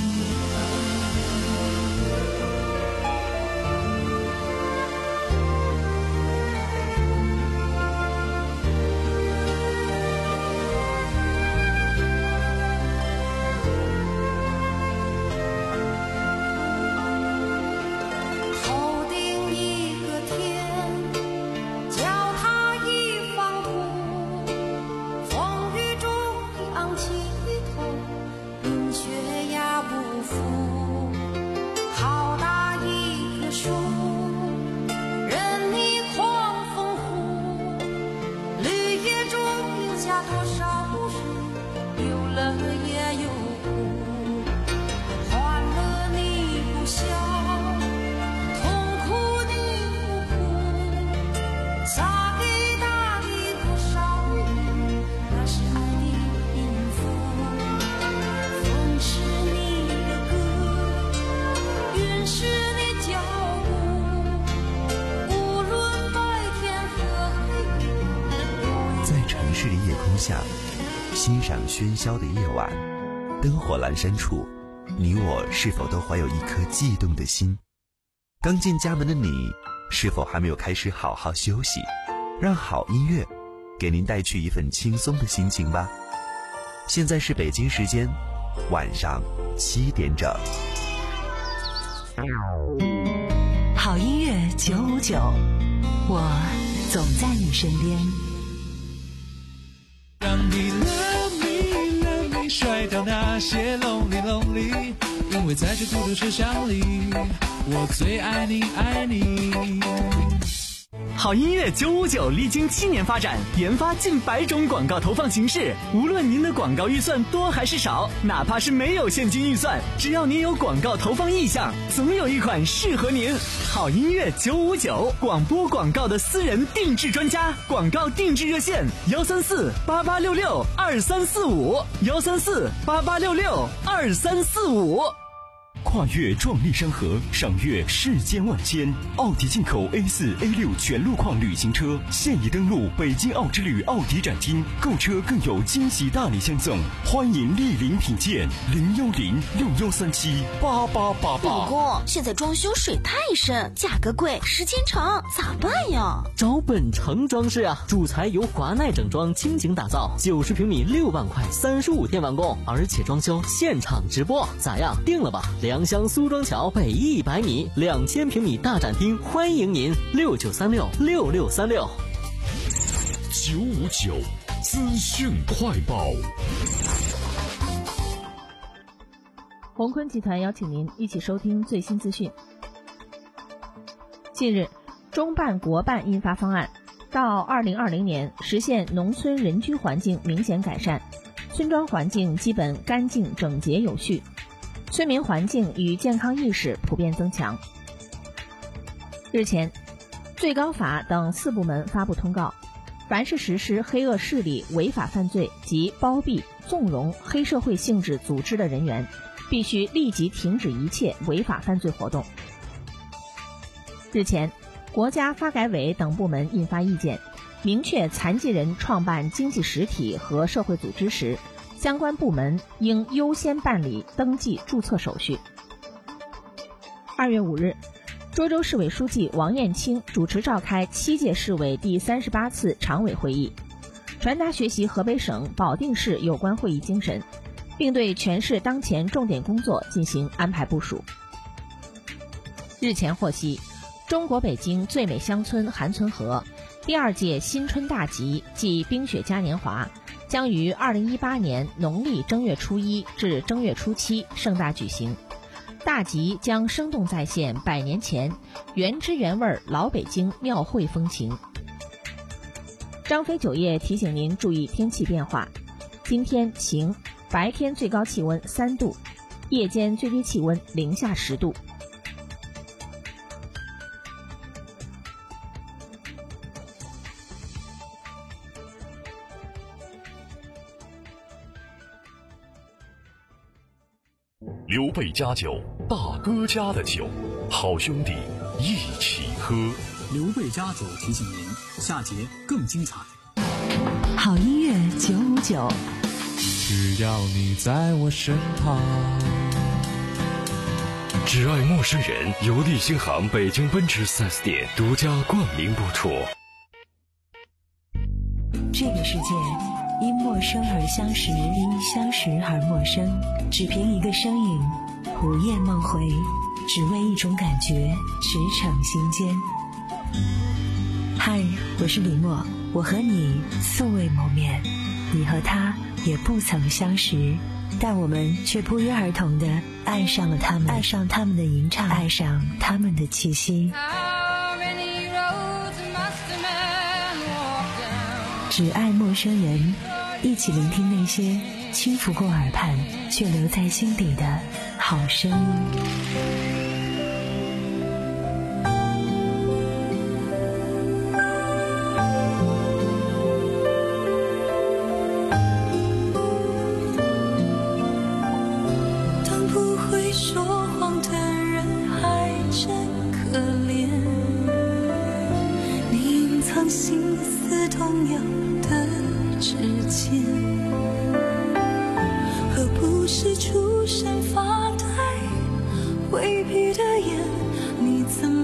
下欣赏喧嚣的夜晚，灯火阑珊处，你我是否都怀有一颗悸动的心？ 刚进家门的你，是否还没有开始好好休息？让好音乐给您带去一份轻松的心情吧。现在是北京时间晚上七点整。 好音乐九五九，我总在你身边。 让你 love me love me 甩掉那些 lonely lonely， 因为在这孤独车厢里，我最爱你爱你。 好音乐九五九历经七年发展，研发近百种广告投放形式。无论您的广告预算多还是少，哪怕是没有现金预算，只要您有广告投放意向，总有一款适合您。好音乐九五九，广播广告的私人定制专家，广告定制热线幺三四八八六六二三四五幺三四八八六六二三四五。 跨越壮丽山河，赏阅世间万千。奥迪进口 A 四 A 六 全路况旅行车现已登陆北京奥之旅奥迪展厅，购车更有惊喜大礼相赠，欢迎莅临品鉴。零幺零六幺三七八八八八。 老公，现在装修水太深，价格贵，时间长，咋办呀？ 找本城装饰啊，主材由华奈整装倾情打造，九十平米六万块，三十五天完工，而且装修现场直播，咋样？定了吧？良乡苏庄桥北一百米，两千平米大展厅，欢迎您六九三六六六三六。 九五九资讯快报。 宏坤集团邀请您一起收听最新资讯。近日，中办国办印发方案，到二零二零年实现农村人居环境明显改善，村庄环境基本干净整洁有序，村民环境与健康意识普遍增强。日前，最高法等四部门发布通告，凡是实施黑恶势力违法犯罪及包庇、纵容黑社会性质组织的人员，必须立即停止一切违法犯罪活动。日前，国家发改委等部门印发意见，明确残疾人创办经济实体和社会组织时，相关部门应优先办理登记注册手续。二月五日，涿州市委书记王艳清主持召开七届市委第三十八次常委会议，传达学习河北省保定市有关会议精神，并对全市当前重点工作进行安排部署。日前获悉，中国北京最美乡村韩村河第二届新春大集暨冰雪嘉年华将于二零一八年农历正月初一至正月初七盛大举行。大集将生动再现百年前原汁原味老北京庙会风情。张飞酒业提醒您注意天气变化，今天晴，白天最高气温三度，夜间最低气温零下十度。 刘备家酒，大哥家的酒，好兄弟一起喝。 刘备家族提醒您，下节更精彩。 好音乐九五九， 只要你在我身旁。 只爱陌生人由利星行北京奔驰 四 S 店独家冠名播出。 这个世界因陌生而相识，因相识而陌生，只凭一个身影，午夜梦回，只为一种感觉，驰骋心间。嗨，我是李默，我和你素未谋面，你和他也不曾相识，但我们却不约而同地爱上了他们，爱上他们的吟唱，爱上他们的气息。只爱陌生人，一起聆听那些轻拂过耳畔却留在心底的好声音。 出神发呆，回避的眼，你怎么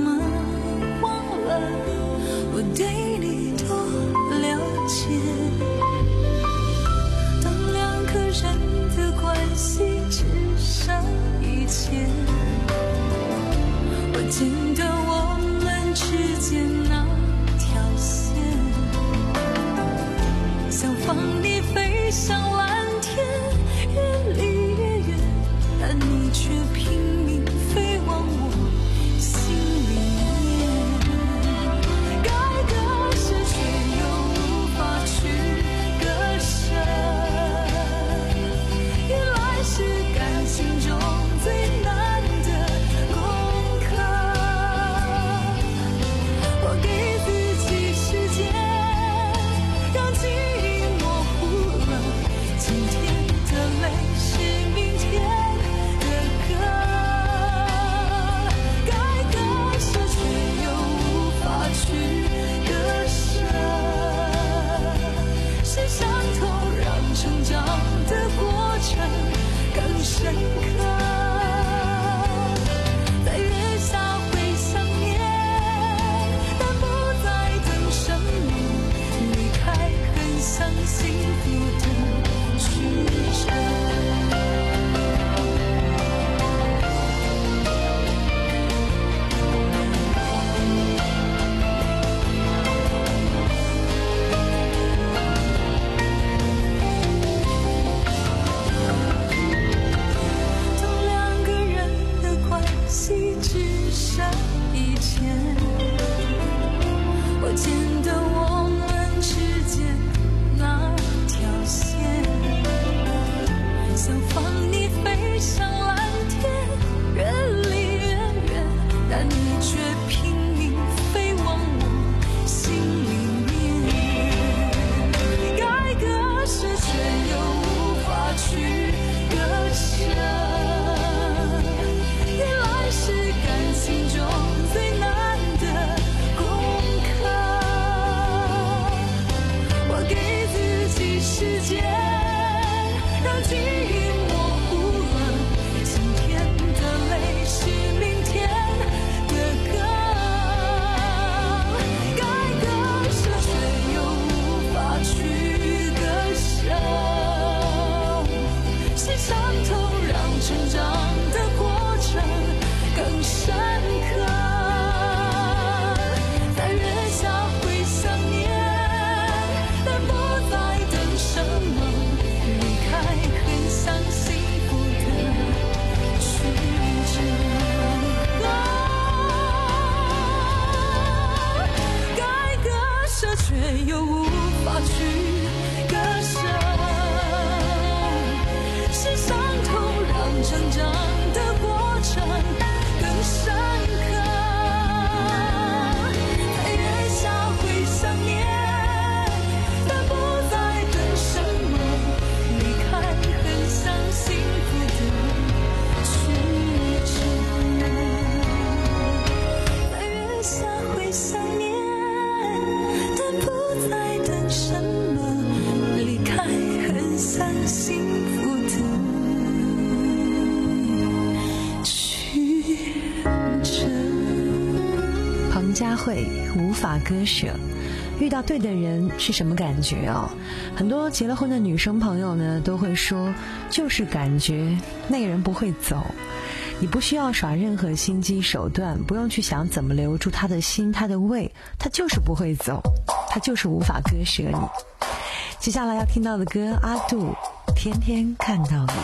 会，无法割舍。遇到对的人是什么感觉啊？很多结了婚的女生朋友呢都会说，就是感觉那个人不会走。你不需要耍任何心机手段，不用去想怎么留住他的心他的胃，他就是不会走，他就是无法割舍你。接下来要听到的歌，阿杜，天天看到你。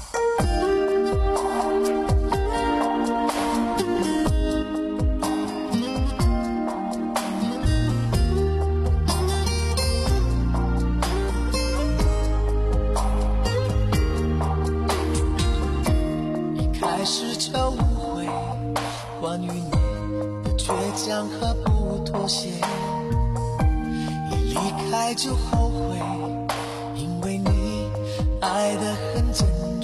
开始就误会关于你的倔强和不妥协，一离开就后悔，因为你爱得很坚决。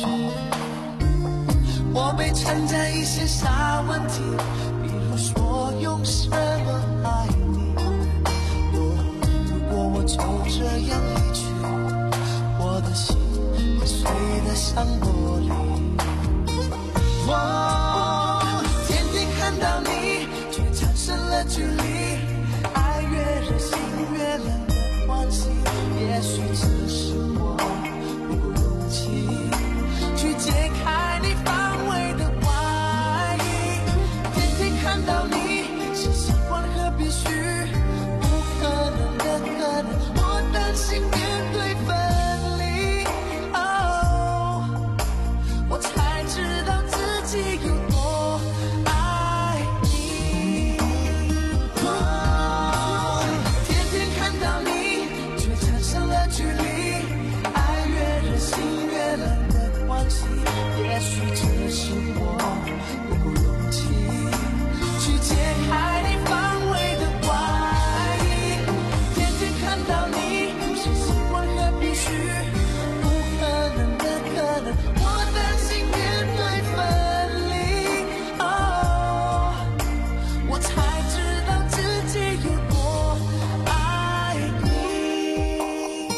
我被缠在一些小问题，比如说用什么爱你。如果我就这样离去，我的心会碎得像玻璃。我天天看到你，却产生了距离，爱越热心越冷的关系。也许只是我不够勇气去解开你防卫的外衣。天天看到你，是习惯和必须，不可能的可能，我担心面对分离。哦，我才知道自己有多爱你。哦，天天看到你，却产生了距离，爱越热心越冷的关系。也许只是我不够勇气去解开你防卫的外衣。天天看到你，是习惯和必须，不可能的可能，我担心面对分离。哦，我才知道自己有多爱你。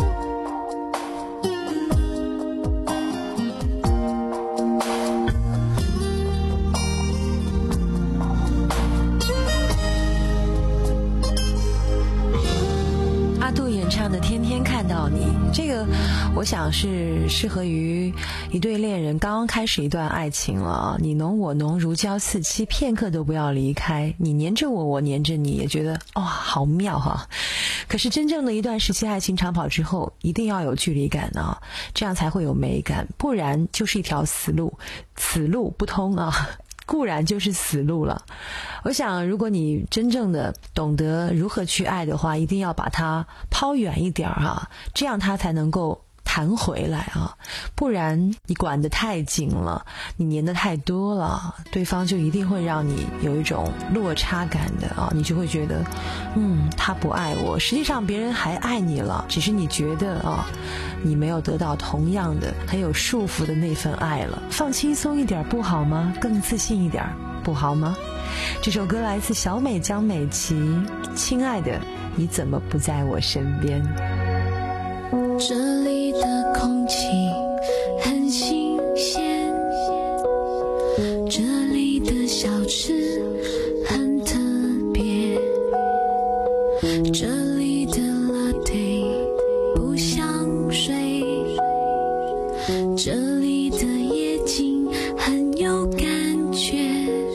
阿杜演唱的《天天看到你》，这个我想是适合于一对恋人刚刚开始一段爱情了，你侬我侬，如胶似漆，片刻都不要离开，你黏着我，我黏着你，也觉得哇、哦、好妙哈、啊。可是真正的一段时期爱情长跑之后，一定要有距离感啊，这样才会有美感，不然就是一条死路，此路不通啊，固然就是死路了。我想如果你真正的懂得如何去爱的话，一定要把它抛远一点啊，这样它才能够弹回来啊，不然你管得太紧了，你黏得太多了，对方就一定会让你有一种落差感的啊，你就会觉得嗯他不爱我，实际上别人还爱你了，只是你觉得啊你没有得到同样的很有束缚的那份爱了。放轻松一点不好吗？更自信一点不好吗？这首歌来自小美江美琪，亲爱的你怎么不在我身边。 这里的空气很新鲜，这里的小吃很特别，这里的 latte 不像水，这里的夜景很有感觉，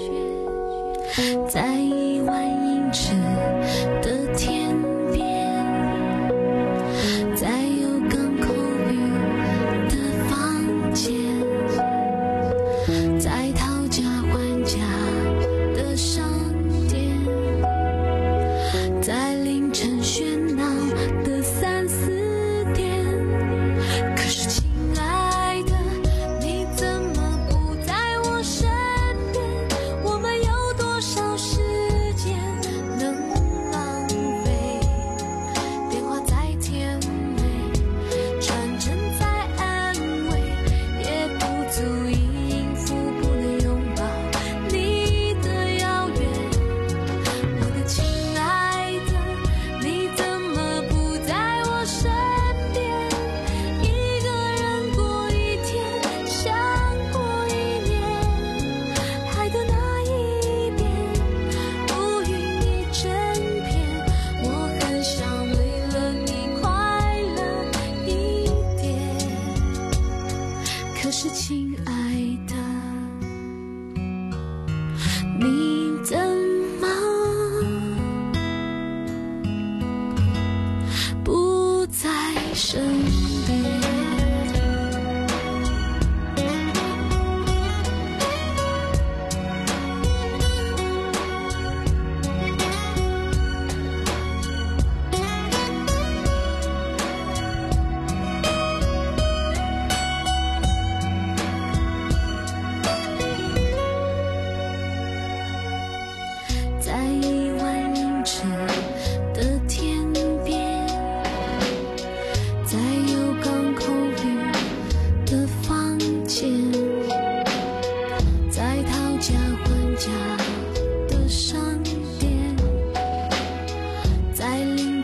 在一万英尺的天边，在有港口 view 的房间，在讨价还价的商店，在凌晨雪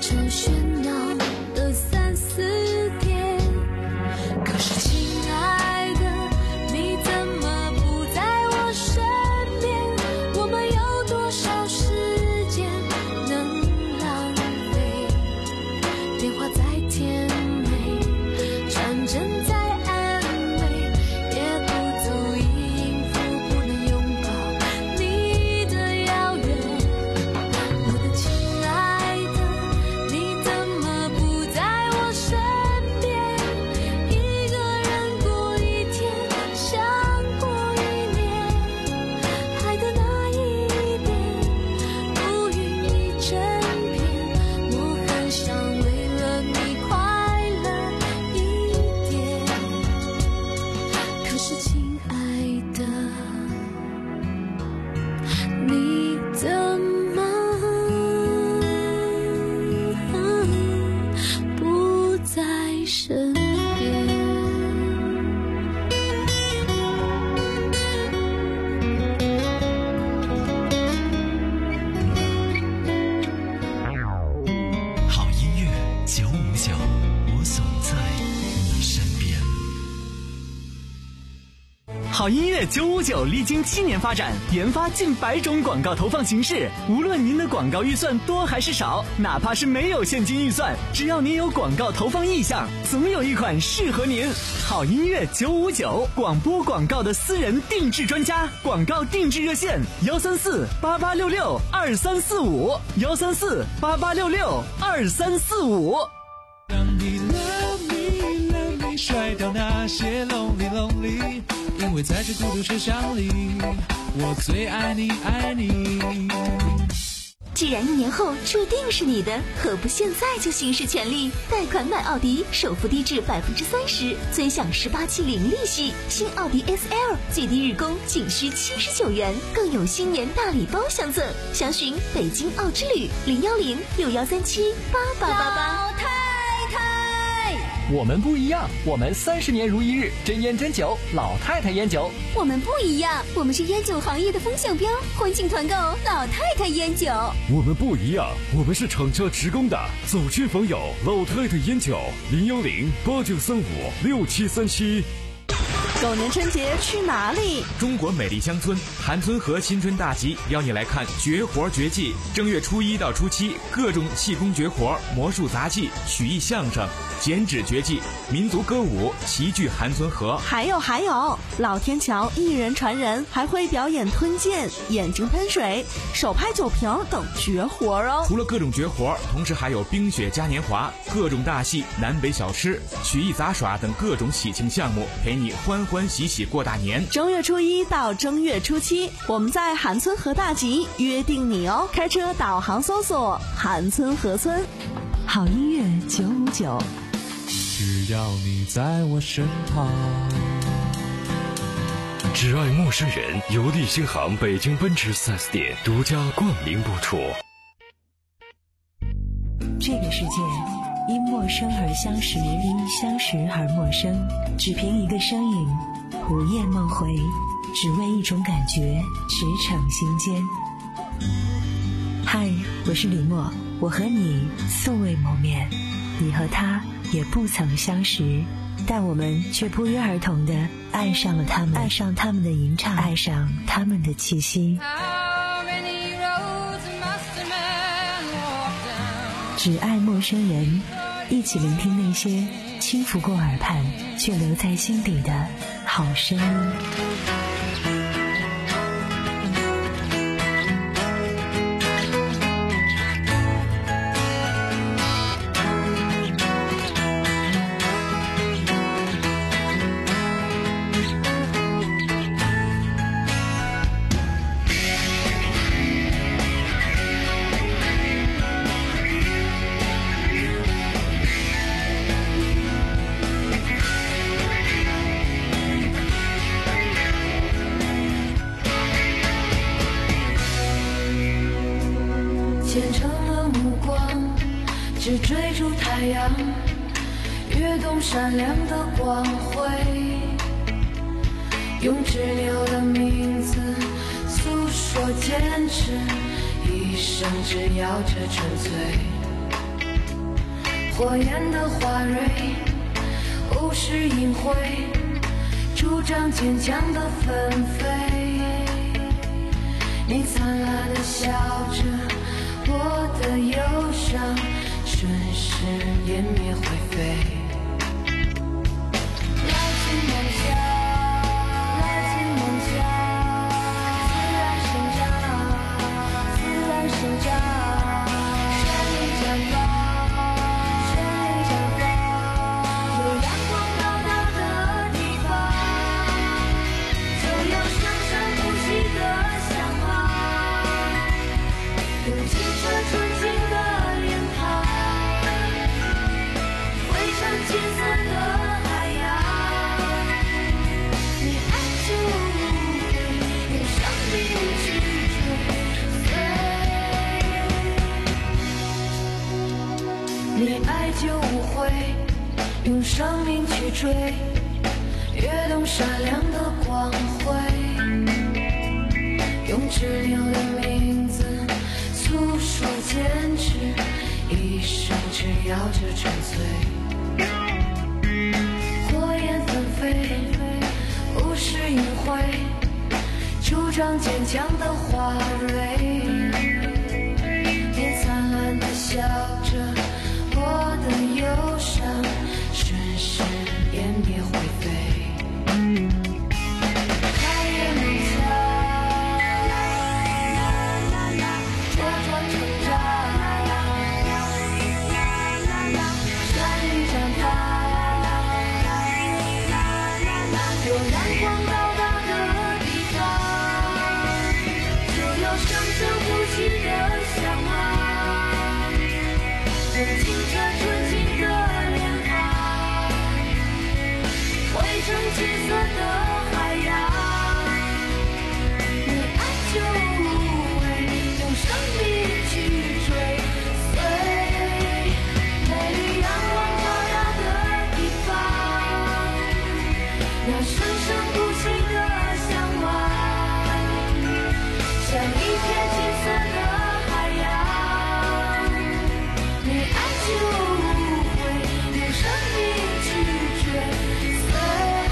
成喧闹的三四点。可是亲爱的，你怎么不在我身边？我们有多少时间能浪费？电话再甜美，传真再安慰，也不足以应付不能拥抱你的遥远。我的亲爱的，你怎么不在我身边？一个人过一天，像过一年，爱的那一边，乌云一整片。我很想为了你快乐一点，可是亲爱的，你怎么不在身边？ 好音乐九五九，我总在你身边。 好音乐九五九历经七年发展，研发近百种广告投放形式。无论您的广告预算多还是少，哪怕是没有现金预算，只要您有广告投放意向，总有一款适合您。好音乐九五九，广播广告的私人定制专家，广告定制热线：幺三四八八六六二三四五，幺三四八八六六二三四五。 让你 love me love me， 甩掉那些 lonely lonely， 因为在这孤独车厢里，我最爱你爱你。 既然一年后注定是你的，何不现在就行使权利？贷款买奥迪，首付低至百分之三十，尊享十八期零利息。新奥迪 S L 最低日供仅需七十九元，更有新年大礼包相赠。详询北京奥之旅零幺零六幺三七八八八八。 老太太，我们不一样，我们三十年如一日，真烟真酒，老太太烟酒。 我们不一样，我们是烟酒行业的风向标，欢庆团购老太太烟酒。 我们不一样，我们是厂家直供的，走亲访友，老太太烟酒，零幺零八九三五六七三七。 狗年春节去哪里？ 中国美丽乡村韩村河新春大集邀你来看绝活绝技。正月初一到初七，各种气功绝活、魔术杂技、曲艺相声、剪纸绝技、民族歌舞齐聚韩村河。 还有还有，老天桥一人传人，还会表演吞剑、眼睛喷水、手拍酒瓶等绝活哦。 除了各种绝活，同时还有冰雪嘉年华、各种大戏、南北小吃、曲艺杂耍等各种喜庆项目，陪你欢欢喜喜过大年。 正月初一到正月初七，我们在韩村河大集约定你哦。开车导航搜索韩村河村。 好音乐九五九， 只要你在我身旁。 只爱陌生人，由利星行北京奔驰 四 S 店独家冠名播出。 这个世界因陌生而相识，因相识而陌生，只凭一个身影，午夜梦回，只为一种感觉，驰骋心间。嗨，我是李默，我和你素未谋面，你和他也不曾相识，但我们却不约而同地爱上了他们，爱上他们的吟唱，爱上他们的气息。只爱陌生人，一起聆听那些轻拂过耳畔却留在心底的好声音。 虔诚的目光，只追逐太阳，跃动闪亮的光辉，用执拗的名字诉说坚持，一生只要这纯粹。 火焰的花蕊，无视隐晦，主张坚强的纷飞。你灿烂的笑着，我的忧伤瞬时湮灭灰飞。来自梦想，来自梦想，自然生长，自然生长，绚丽绽放。你爱就无悔，用生命去追，跃动闪亮的光辉，用执拗的名字诉说坚持，一生只要着纯粹。火焰纷飞，无视隐晦，主张坚强的花蕊。你灿烂的笑着，我的忧伤瞬时湮灭灰飞。开眼梦想，茁壮成长，绚丽绽放，有阳光到达的地方，就有生生不息的向往。认清这纯净的脸庞，汇成金色的海洋。你爱就无悔，用生命去追随，美丽阳光照耀的地方，那生生不息的向往，像一片金色的海洋。你爱就无悔，用生命去追随。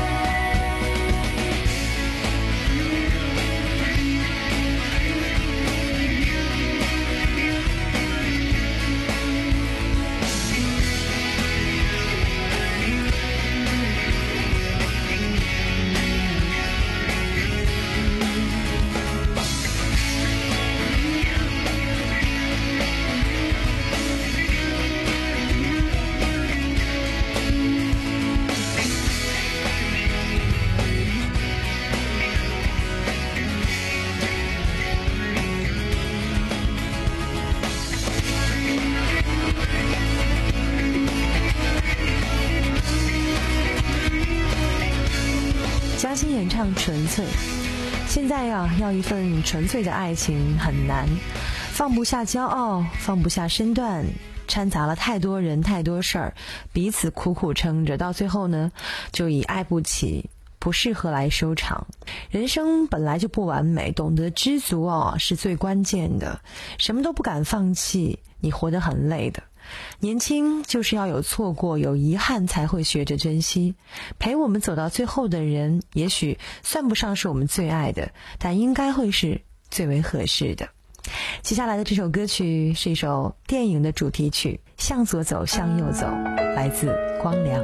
嘉欣演唱《纯粹》，现在呀、啊，要一份纯粹的爱情很难，放不下骄傲，放不下身段，掺杂了太多人太多事儿，彼此苦苦撑着，到最后呢，就以爱不起不适合来收场。人生本来就不完美，懂得知足哦是最关键的，什么都不敢放弃，你活得很累的。年轻就是要有错过有遗憾，才会学着珍惜。陪我们走到最后的人，也许算不上是我们最爱的，但应该会是最为合适的。接下来的这首歌曲是一首电影的主题曲，向左走向右走，来自光良。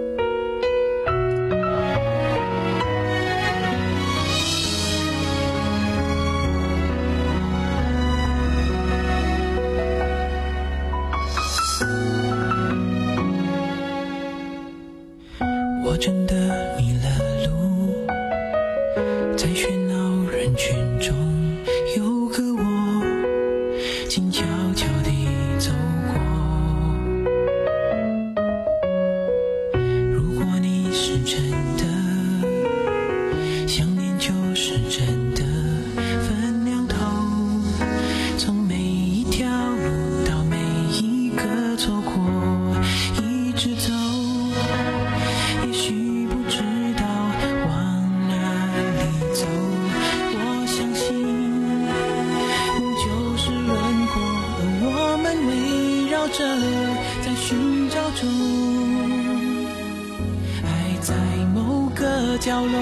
我真的迷了路，在喧闹人群中，有个我静悄悄地走过。 绕着，在寻找中，爱在某个角落，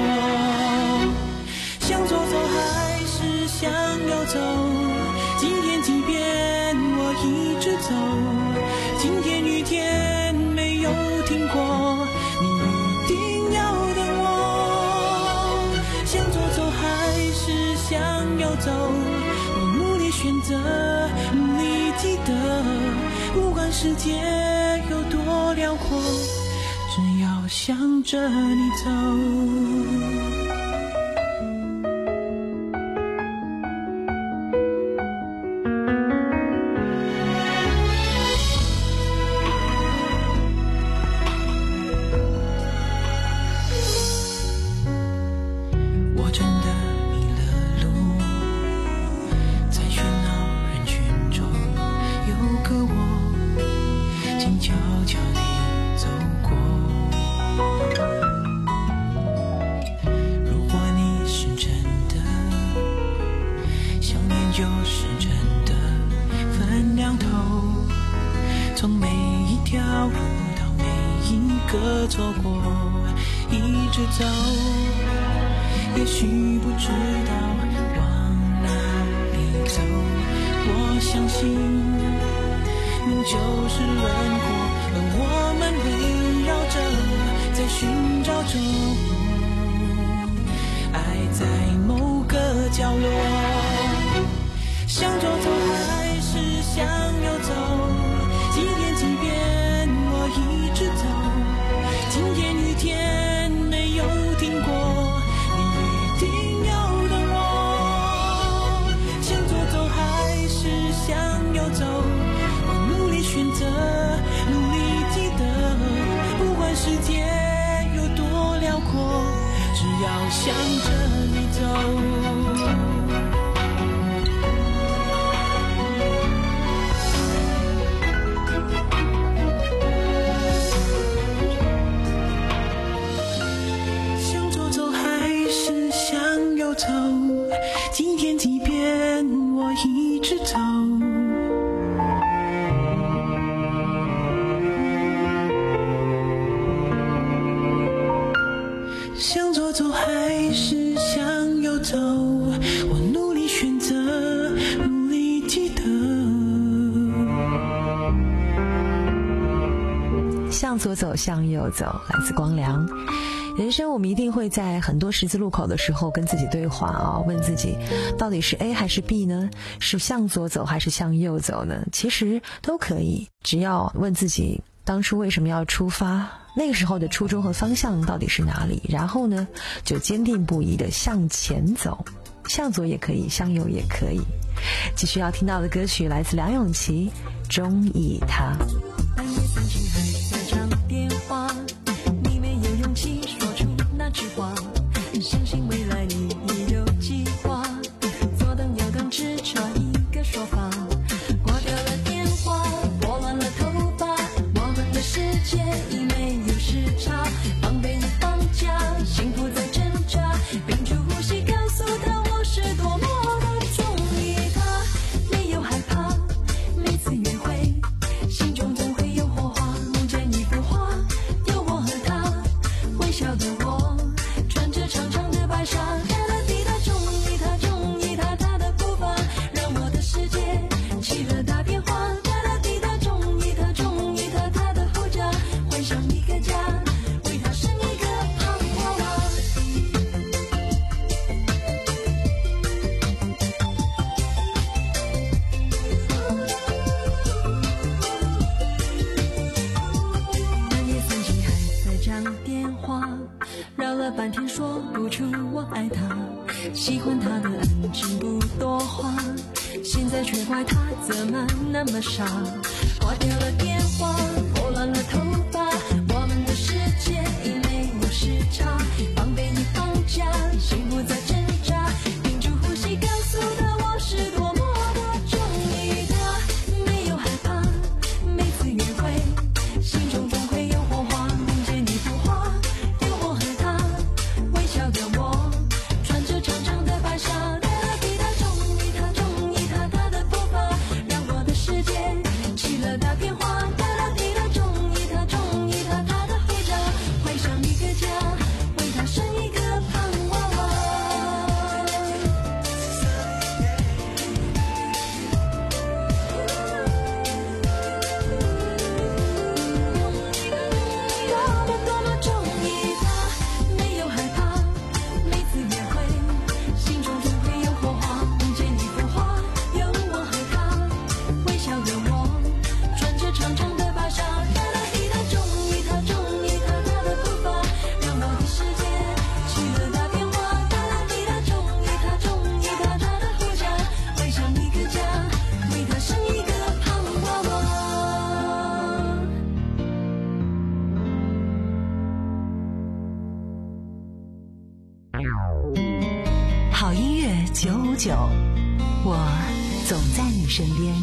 向左走还是向右走？今天即便我一直走，今天雨天没有停过，你一定要等我。向左走还是向右走？我努力选择，努力记得，不管世界有多辽阔，只要向着你走。就是真的分两头，从每一条路到每一个错过，一直走，也许不知道往哪里走。我相信你就是轮廓，而我们围绕着，在寻找中，爱在某个角落。向左走还是向右走？今天即便我一直走，今天雨天没有停过，你一定要等我。向左走还是向右走？我努力选择，努力记得，不管世界有多辽阔，只要向着你走。走，今天即便我一直走，向左走还是向右走，我努力选择，努力记得。 向左走，向右走，来自光良。人生我们一定会在很多十字路口的时候跟自己对话啊，问自己到底是 A 还是 B 呢？是向左走还是向右走呢？其实都可以，只要问自己当初为什么要出发，那个时候的初衷和方向到底是哪里，然后呢就坚定不移的向前走，向左也可以，向右也可以。继续要听到的歌曲来自梁咏琪，中意他。 半夜三更还在讲电话，你没有勇气说出那句话，相信未来你已有计划，左等右等只差一个说法，挂掉了电话，拨乱了头发，我们的世界已没有时差，防备已放假，幸福在挣扎，屏住呼吸告诉他我是多么的中意他，没有害怕，每次约会心中总会有火花，梦见一幅画，有我和他，微笑的我穿着长长的白纱，哒哒滴答中意他，中意他，他的步伐让我的世界起了大变化，哒哒滴答中意他，中意他，他的后家幻想一个家，为他生一个胖娃娃。半夜三更还在讲电话，绕了半天说不出我爱他，喜欢他的安静不多话，现在却怪他怎么那么傻，挂掉了电话，拨乱了头发，我们的世界已没有时差，防备已放假，幸福在挣扎，屏住呼吸告诉他我是多么的中意他，没有害怕，每次约会心中总会有火花，梦见一幅画，有我和他，微笑的我穿着长长的白纱，哒哒滴答中意他，中意他，他的步伐让我的世界起了大变化。 九五九，我总在你身边。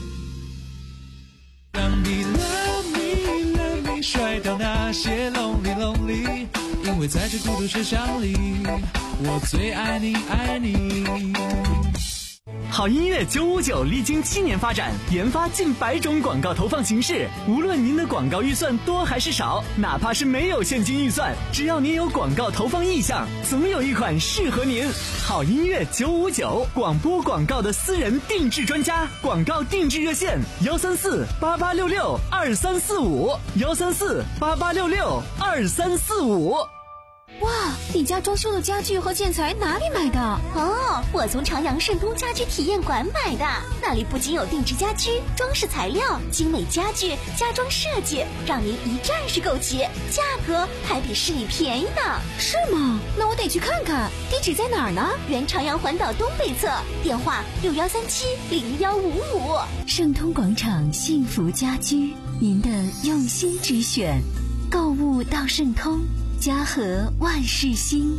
让你 love me love me 甩掉那些 lonely lonely， 因为在这孤独车厢里，我最爱你爱你。 好音乐九五九历经七年发展，研发近百种广告投放形式。无论您的广告预算多还是少，哪怕是没有现金预算，只要您有广告投放意向，总有一款适合您。好音乐九五九，广播广告的私人定制专家，广告定制热线：幺三四八八六六二三四五，幺三四八八六六二三四五。 哇，你家装修的家具和建材哪里买的？哦，我从长阳盛通家居体验馆买的。那里不仅有定制家居、装饰材料、精美家具、家装设计，让您一站式购齐，价格还比市里便宜呢。是吗？那我得去看看。地址在哪儿呢？原长阳环岛东北侧，电话六幺三七零幺五五。盛通广场幸福家居，您的用心之选。购物到盛通。家和万事兴。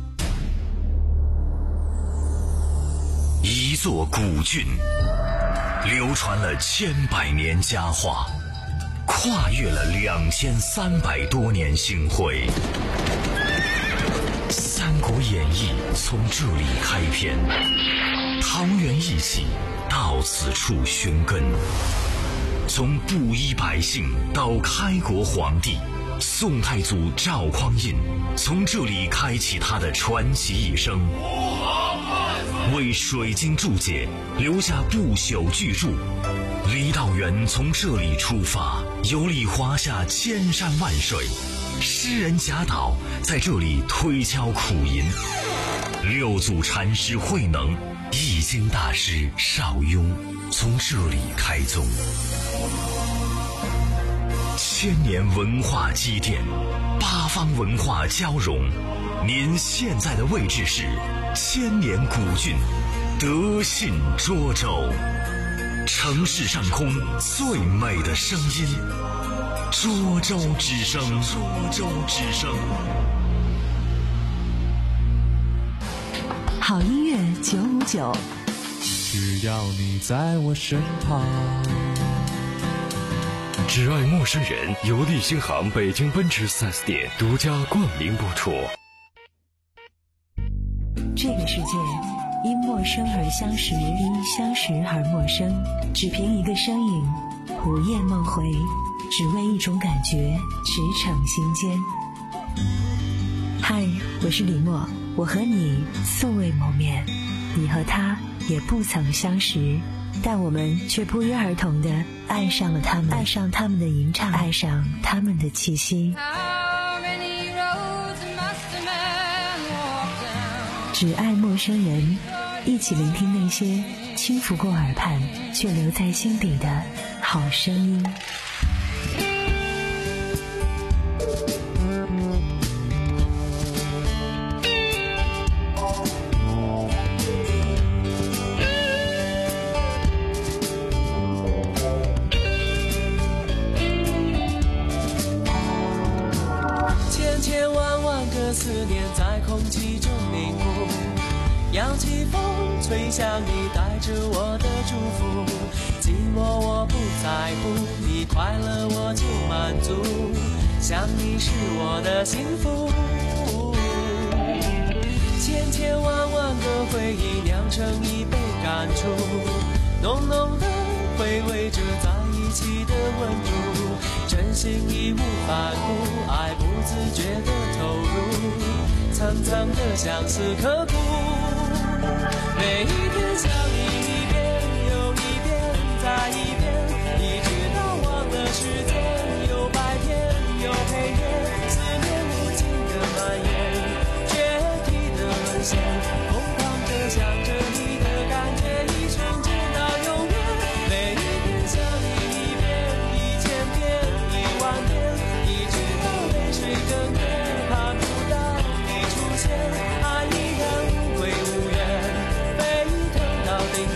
一座古郡，流传了千百年佳话，跨越了两千三百多年星辉。《三国演义》从这里开篇，桃园义气到此处寻根。从布衣百姓到开国皇帝，宋太祖赵匡胤从这里开启他的传奇一生，为水晶注解留下不朽巨著。李道元从这里出发，游历华夏千山万水。诗人贾岛在这里推敲苦吟。六祖禅师慧能、易经大师邵雍从这里开宗。千年文化积淀，八方文化交融。您现在的位置是千年古郡德信涿州，城市上空最美的声音，涿州之声。涿州之声。 好音乐九五九， 只要你在我身旁。 只爱陌生人由利星行北京奔驰 四 S 店独家冠名播出。 这个世界因陌生而相识，因相识而陌生。只凭一个身影，午夜梦回，只为一种感觉，驰骋心间。嗨，我是李默，我和你素未谋面，你和他也不曾相识，但我们却不约而同地爱上了他们，爱上他们的吟唱，爱上他们的气息。只爱陌生人，一起聆听那些轻拂过耳畔却留在心底的好声音。 千千万万个思念在空气中凝固，扬起风吹向你，带着我的祝福。寂寞我不在乎，你快乐我就满足，想你是我的幸福。千千万万个回忆酿成一杯感触，浓浓的回味着在一起的温度，真心义无反顾，爱不自觉的投入，层层的相思刻骨。每一天想你一遍又一遍再一遍，一直到忘了时间，有白天有黑夜，思念无尽的蔓延，决堤的沦陷，疯狂着想着你的感觉，一瞬间到永远。每一天想你一遍一千遍一万遍，一直到泪水哽咽，盼不到你出现，爱依然无悔无怨，沸腾到顶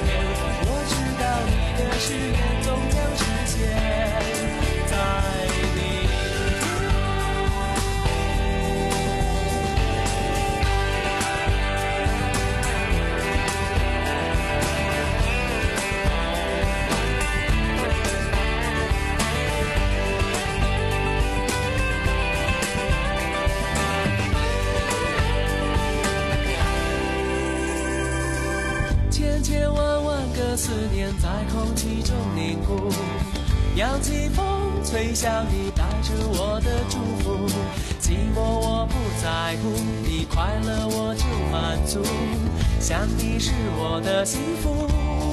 思念在空气中凝固，扬起风吹向你，带着我的祝福。寂寞我不在乎，你快乐我就满足，想你是我的幸福。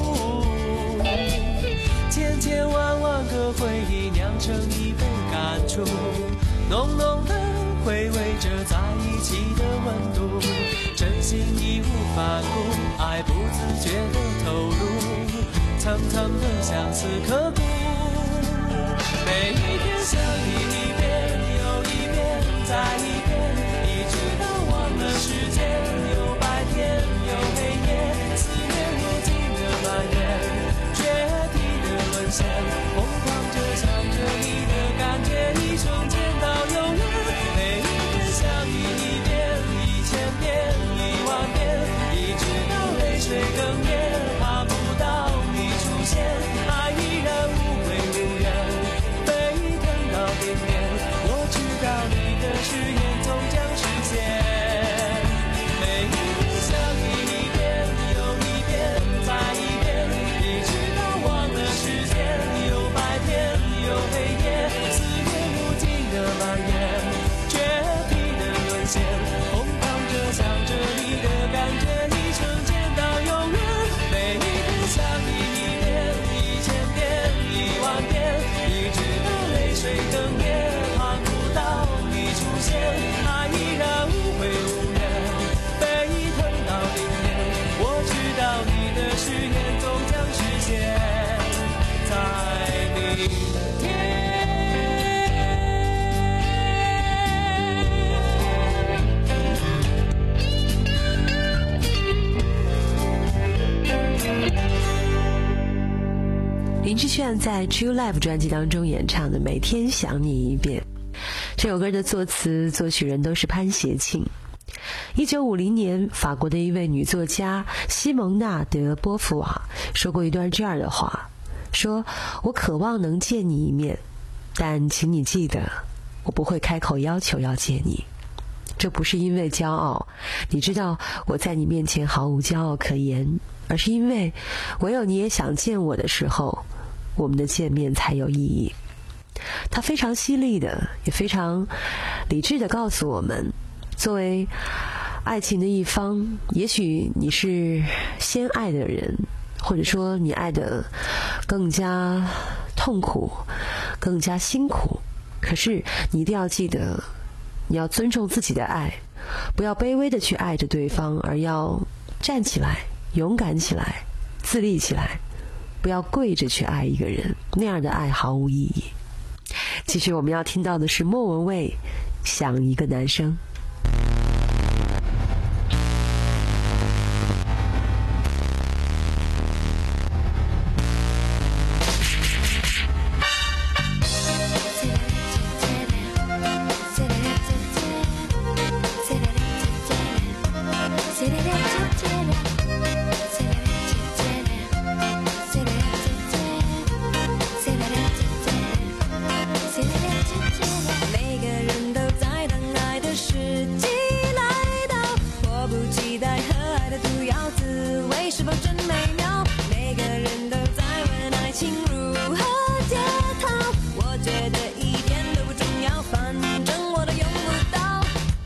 千千万万个回忆酿成一杯感触，浓浓的回味着在一起的温度，真心义无反顾，爱不自觉的投入，层层的相思刻骨。每一天想你一遍又一遍再一遍，一直到忘了时间，有白天有黑夜，思念无尽的蔓延，决堤的沦陷，疯狂着想着你的感觉，一瞬间到永远。每一天想你一遍一千遍一万遍，一直到泪水哽咽，怕不到你出现，爱依然无悔无怨，沸腾到顶点，我知道你的誓言终将实现。每一天想你一遍又一遍再一遍，一直到忘了时间，有白天有黑夜，思念无尽的蔓延，决堤的沦陷，疯狂着想着你的感觉，一瞬间到永远。每一天想你一遍一千遍一万遍，一直到泪水哽咽，盼不到你出现，爱依然无悔无怨，沸腾到顶点，我知道你的誓言终将实现，在明天。 林志炫在 True Life 专辑当中演唱的《每天想你一遍》，这首歌的作词作曲人都是潘协庆。一九五零年，法国的一位女作家西蒙娜·德波伏瓦说过一段这样的话，说我渴望能见你一面，但请你记得，我不会开口要求要见你。这不是因为骄傲，你知道我在你面前毫无骄傲可言，而是因为唯有你也想见我的时候，我们的见面才有意义。他非常犀利的，也非常理智的告诉我们，作为爱情的一方，也许你是先爱的人，或者说你爱的更加痛苦，更加辛苦，可是你一定要记得，你要尊重自己的爱，不要卑微的去爱着对方，而要站起来，勇敢起来，自立起来，不要跪着去爱一个人，那样的爱毫无意义。继续我们要听到的是莫文蔚《想一个男生》。 每个人都在等爱的时机来到，迫不及待和爱的毒药滋味是否真美妙？每个人都在问爱情如何解套，我觉得一点都不重要，反正我都用不到。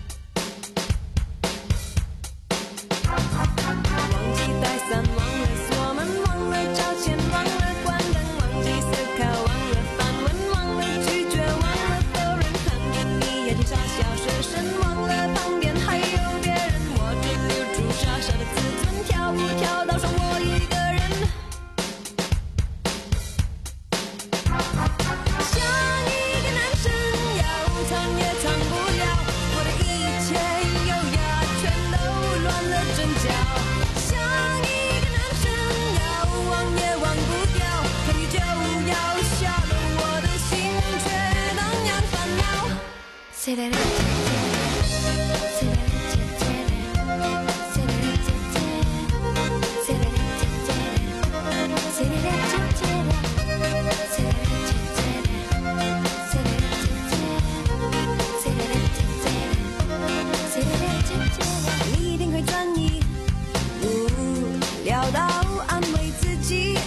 忘记带伞，忘了锁门，忘了找钱，忘了关灯，忘记思考，忘了反问，忘了拒绝，忘了否认，看着你眼睛傻笑失神，忘了旁边还有别人，我只留住傻傻的自尊，跳舞跳到剩我一个人。像一个男生，要藏也藏不了，我的一切优雅全都乱了阵脚。像一个男生，要忘也忘不掉，看你就要下了我的心，却同样烦恼。Say that again. Say that again. Say that again. Say that again. Say that again. Say that again. 你一定会转移，无聊到安慰自己，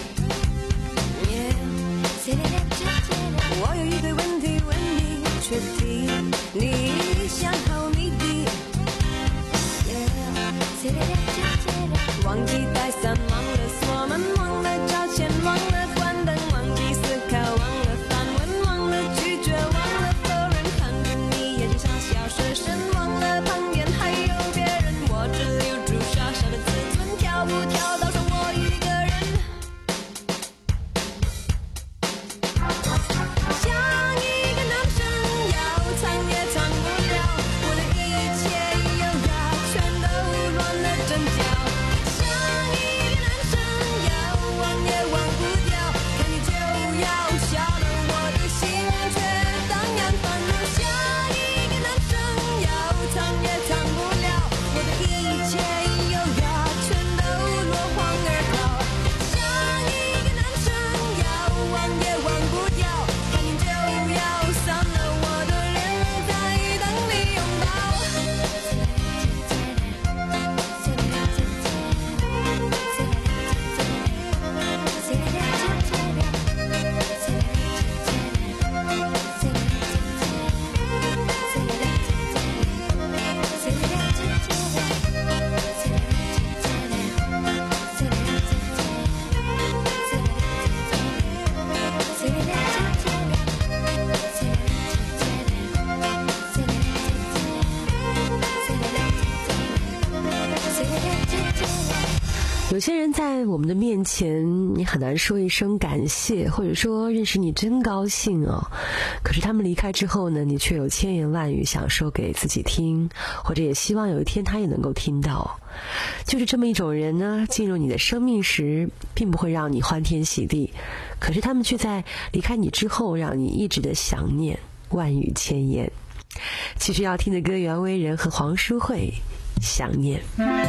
些人在我们的面前，你很难说一声感谢，或者说认识你真高兴哦。可是他们离开之后呢，你却有千言万语想说给自己听，或者也希望有一天他也能够听到。就是这么一种人呢，进入你的生命时，并不会让你欢天喜地，可是他们却在离开你之后，让你一直的想念，万语千言。其实要听的歌，袁惟仁和黄淑慧，想念。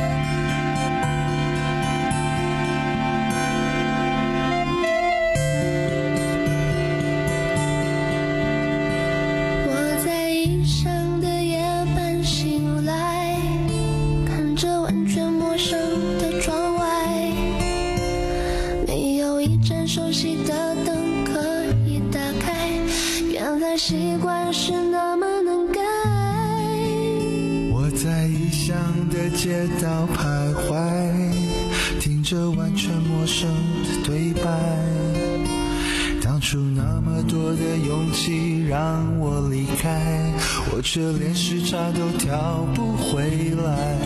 我在异乡的夜半醒来，看着完全陌生的窗外，没有一盏熟悉的灯可以打开，原来习惯是那么能改。 我在异乡的街道徘徊，听着完全陌生的对白，当初那么多的勇气让我离开，我却连时差都调不回来。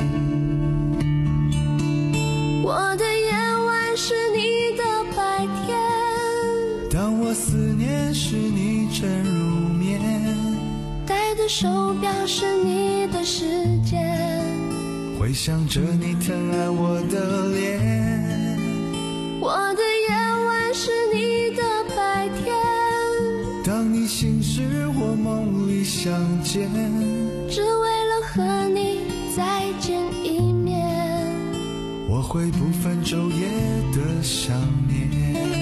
我的夜晚是你的白天， 当我思念时你正入眠， 戴的手表是你的时间， 回想着你疼爱我的脸。 我的夜晚是你的白天， 当你醒时我梦里相见， 只为了和你再见一面， 我会不分昼夜的想念。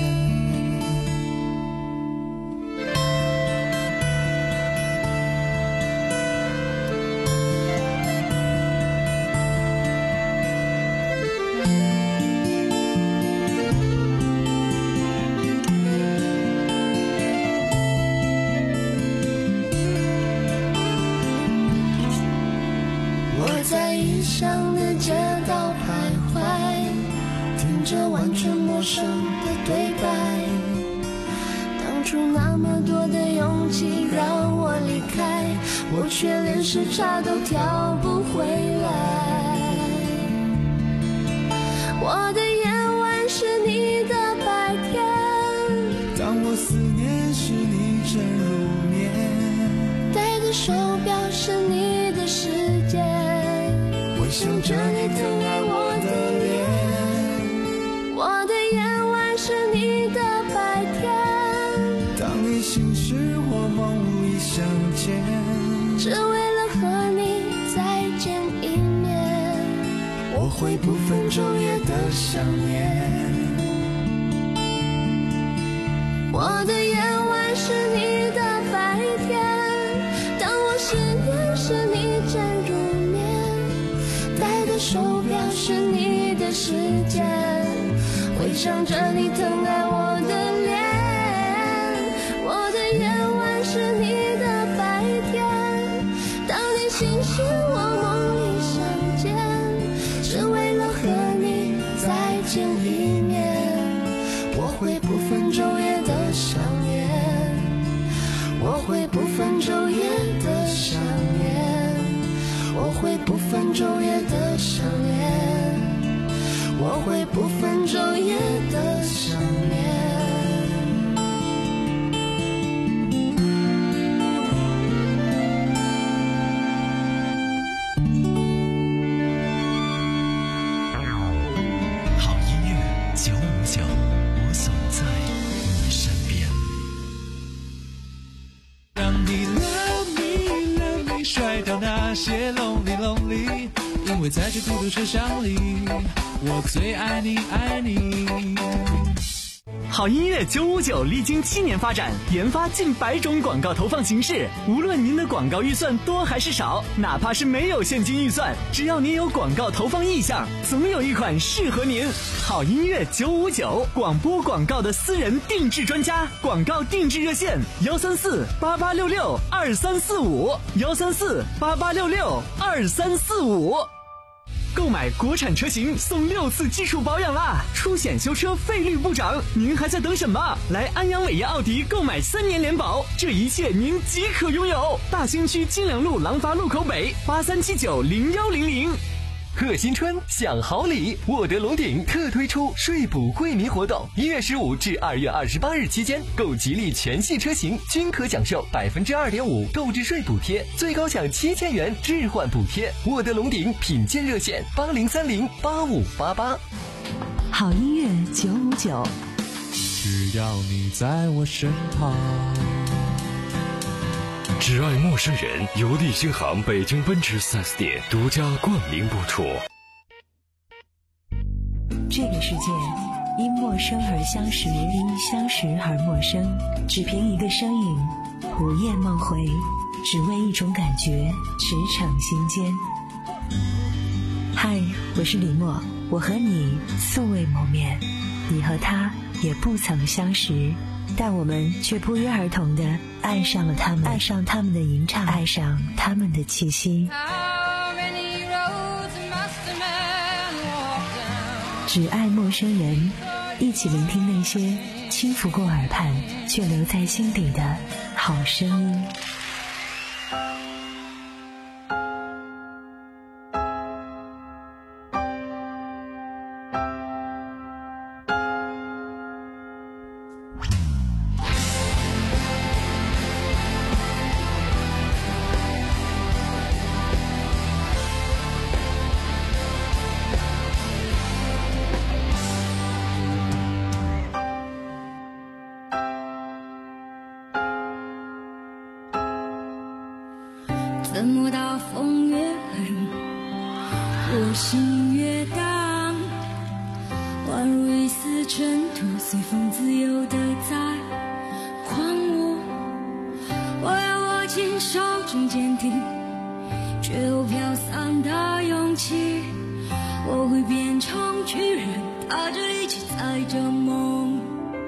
我在异乡的街道徘徊，听着完全陌生的对白，当初那么多的勇气让我离开，我却连时差都调不回来。我的夜晚是你的白天， 当我思念时你正入眠， 戴的手表是你的时间， 回想着你疼爱我的脸。 我的夜晚是你的白天， 当你醒时我梦里相见， 只为了和你再见一面， 我会不分昼夜的想念。 我的夜晚是你的白天，当我思念时你正入眠，戴的手表是你的时间，回想着你疼爱我的脸。我的夜晚是你的白天，当你醒时我梦里相见，只为了和你再见一面，我会不分昼夜的想念，我会不分昼夜的想念，我会不分昼夜的想念，我会不分昼夜的想念。 好音乐九五九，我总在你身边。 让你 love me love me 甩掉那些 lonely lonely， 因为在这孤独车厢里，我最爱你爱你。 好音乐九五九历经七年发展，研发近百种广告投放形式。无论您的广告预算多还是少，哪怕是没有现金预算，只要您有广告投放意向，总有一款适合您。好音乐九五九，广播广告的私人定制专家，广告定制热线：幺三四八八六六二三四五，幺三四八八六六二三四五。购买国产车型送六次基础保养啦，出险修车费率不涨，您还在等什么？来安阳伟业奥迪购买三年联保，这一切您即可拥有。大兴区金良路廊坊路口北八三七九零幺零零。 贺新春享好礼，沃德龙鼎特推出税补惠民活动，一月十五至二月二十八日期间，购吉利全系车型均可享受百分之二点五购置税补贴，最高享七千元置换补贴。沃德龙鼎品鉴热线八零三零八五八八。 好音乐九五九， 只要你在我身旁。 只爱陌生人，由利星行北京奔驰 四 S 店独家冠名播出。 这个世界因陌生而相识，因相识而陌生，只凭一个身影，午夜梦回，只为一种感觉，驰骋心间。嗨，我是李默，我和你素未谋面，你和他也不曾相识，但我们却不约而同地爱上了他们，爱上他们的吟唱，爱上他们的气息。只爱陌生人，一起聆听那些轻拂过耳畔却留在心底的好声音。 怎么大风越狠，我心越荡，宛如一丝尘土，随风自由地在狂舞。我要握紧手中坚定却又飘散的勇气，我会变成巨人，踏着力气载着梦。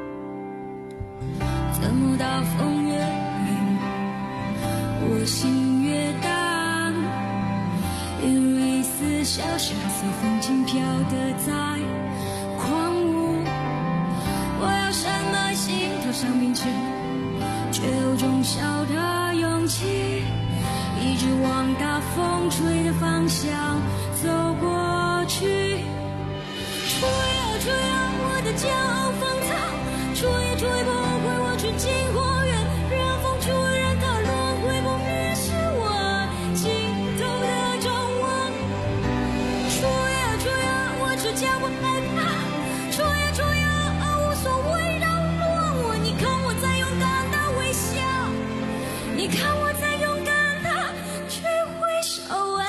怎么大风越狠，我心越荡，一如一丝小沙随风轻飘的在狂舞。我要深埋心头上名字，却有种小的勇气，一直往大风吹的方向走过去。吹啊吹啊，我的骄傲放纵，吹也吹不回我纯净花园，任风吹，任它轮回，不灭是我尽头的张望。吹啊吹啊，我只叫不害怕，吹啊吹啊，无所谓扰乱我。你看我在勇敢的微笑，你看我在勇敢的去挥手啊。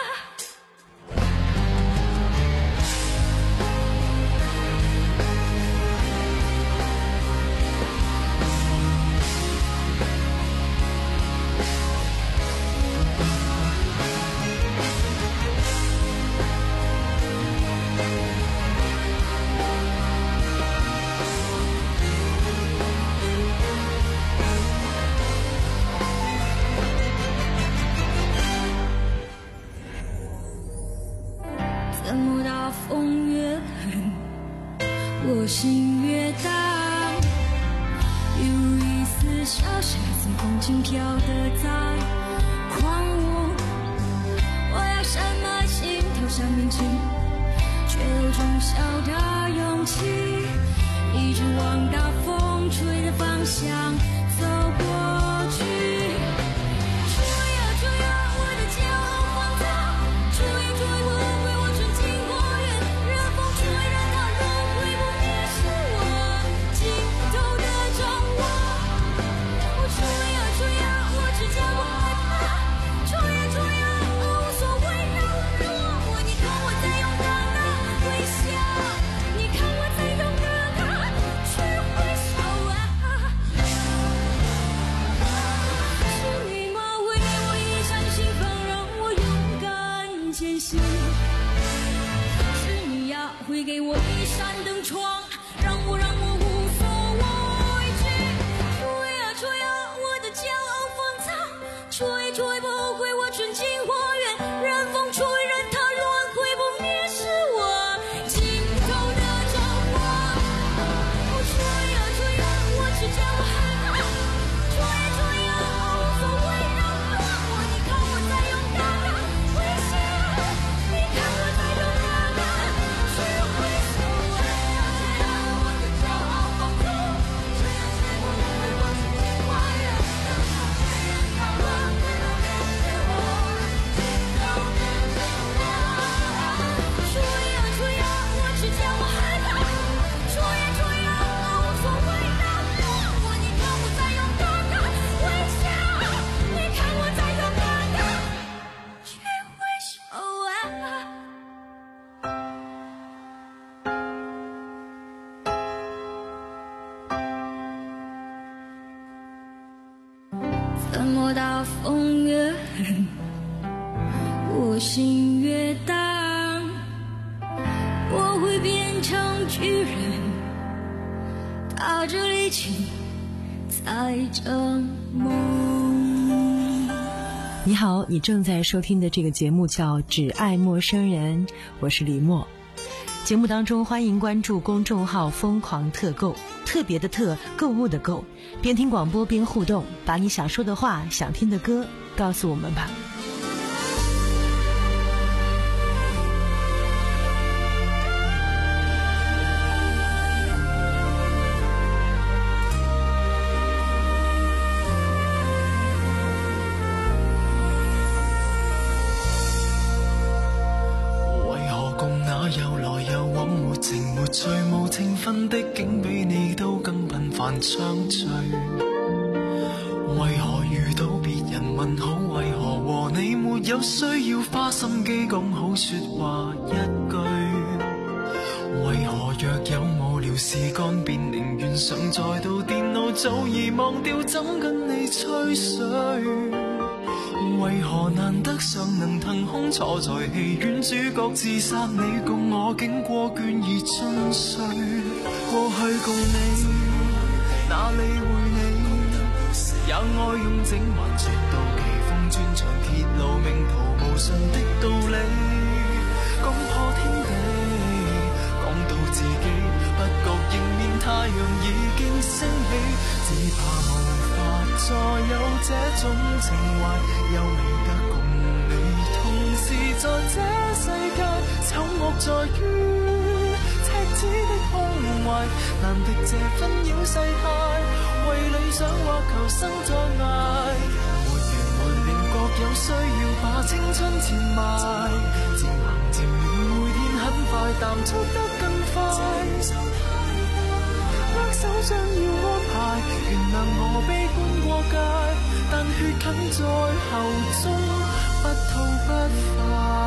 怎么大风越狠，我心越荡，一如一丝小沙随风轻飘的在狂舞。我要深埋心头上名字，却有种小的勇气，一直往大风吹的方向走过去。吹啊吹啊，我的骄傲放纵，吹也吹不回我纯净花园，任风吹，任它轮回，不灭是我尽头的张望。我吹啊吹啊，我只叫不害怕，吹啊吹啊，无所谓扰乱我。你看我在勇敢的微笑，你看我在勇敢的去挥手啊。 沉默到风越狠，我心越大，我会变成巨人，踏着力气载着梦。 你好，你正在收听的这个节目叫《只爱陌生人》，我是李默。节目当中欢迎关注公众号疯狂特购，特别的特，购物的购，边听广播边互动，把你想说的话、想听的歌告诉我们吧。 最無情分的竟比你都更頻繁相聚，為何遇到別人問好，為何和你沒有需要花心機講好說話一句，為何若有無聊事幹便寧願上載到電腦，早已忘掉怎跟你吹水，為何難得上能騰空坐在戲院，主角自殺你共我經過倦意盡碎，過去共你哪理會你，也愛用整晚傳到奇峰專長鐵路命途無盡的道理，講破天地，講到自己不覺迎面太陽已經升起，只怕無法再有這種情懷，又未得共你同時在這世界，醜惡在於赤子的胸懷，難敵這紛擾世態，為理想或求生在捱，沒完沒了各有需要把青春填埋，漸行漸遠每天很快淡出得更快，握手將要安排，原諒我悲觀過界，但血近在喉中不吐不快，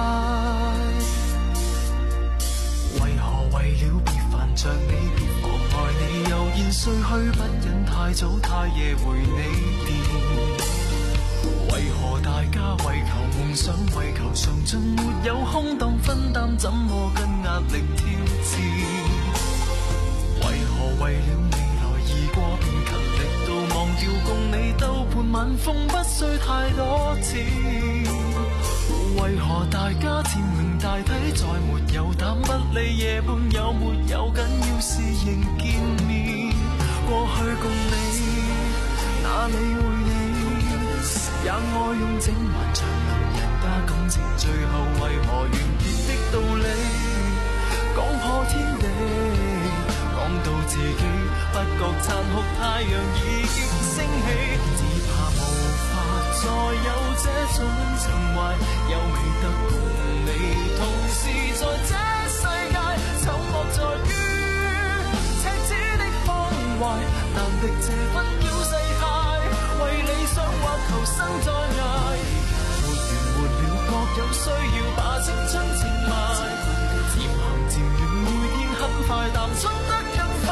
為何為了別煩着你，別妨礙你悠然睡去，不忍太早太夜回你電，為何大家為求夢想為求上進沒有空檔分擔，怎麼跟壓力挑戰，為何為了未來已過便勤力到忘掉共你兜盤晚風不需太多錢，為何大家漸明大體再沒有膽不理夜半有沒有緊要事仍見面，過去共你哪理會你，也愛用整晚長能人家感情，最後為何完結的道理，講破天地，講到自己不覺殘酷太陽已經升起，只怕無法再有這種情懷，又未得共你同時在這世界，醜惡在於赤子的胸懷，難敵這紛擾世態，為理想或求生在捱，沒完沒了各有需要把青春填埋，漸行漸遠每天很快淡出得更快，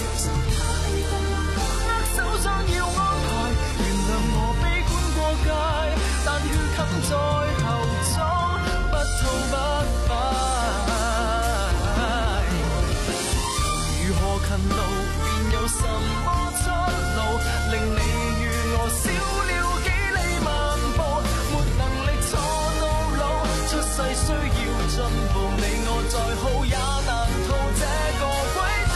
握手將要安排，原諒我悲觀過界，但血冚在喉中不吐不快，如何勤勞便有什麼出路，令你與我少了幾里漫步，沒能力錯到老，出世需要進步，你我再好也難逃這個軌道，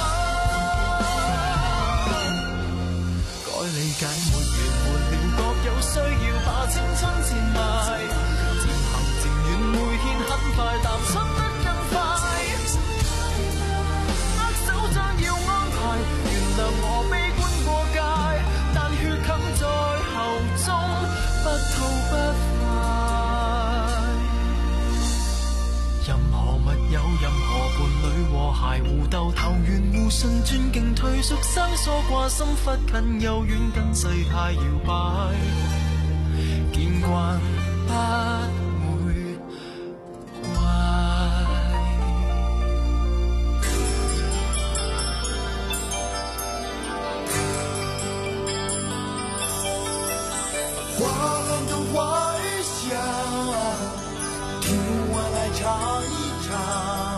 該理解沒完沒了各有需要把青春填埋，漸行漸遠每天很快淡出得更快，握手將要安排，原諒我悲觀過界，但血冚在喉中不吐不快，任何密友任何伴侶和諧互鬥，投緣互信尊敬退縮生疏掛心忽近又遠跟世態搖擺，見慣不會怪。 唱一唱。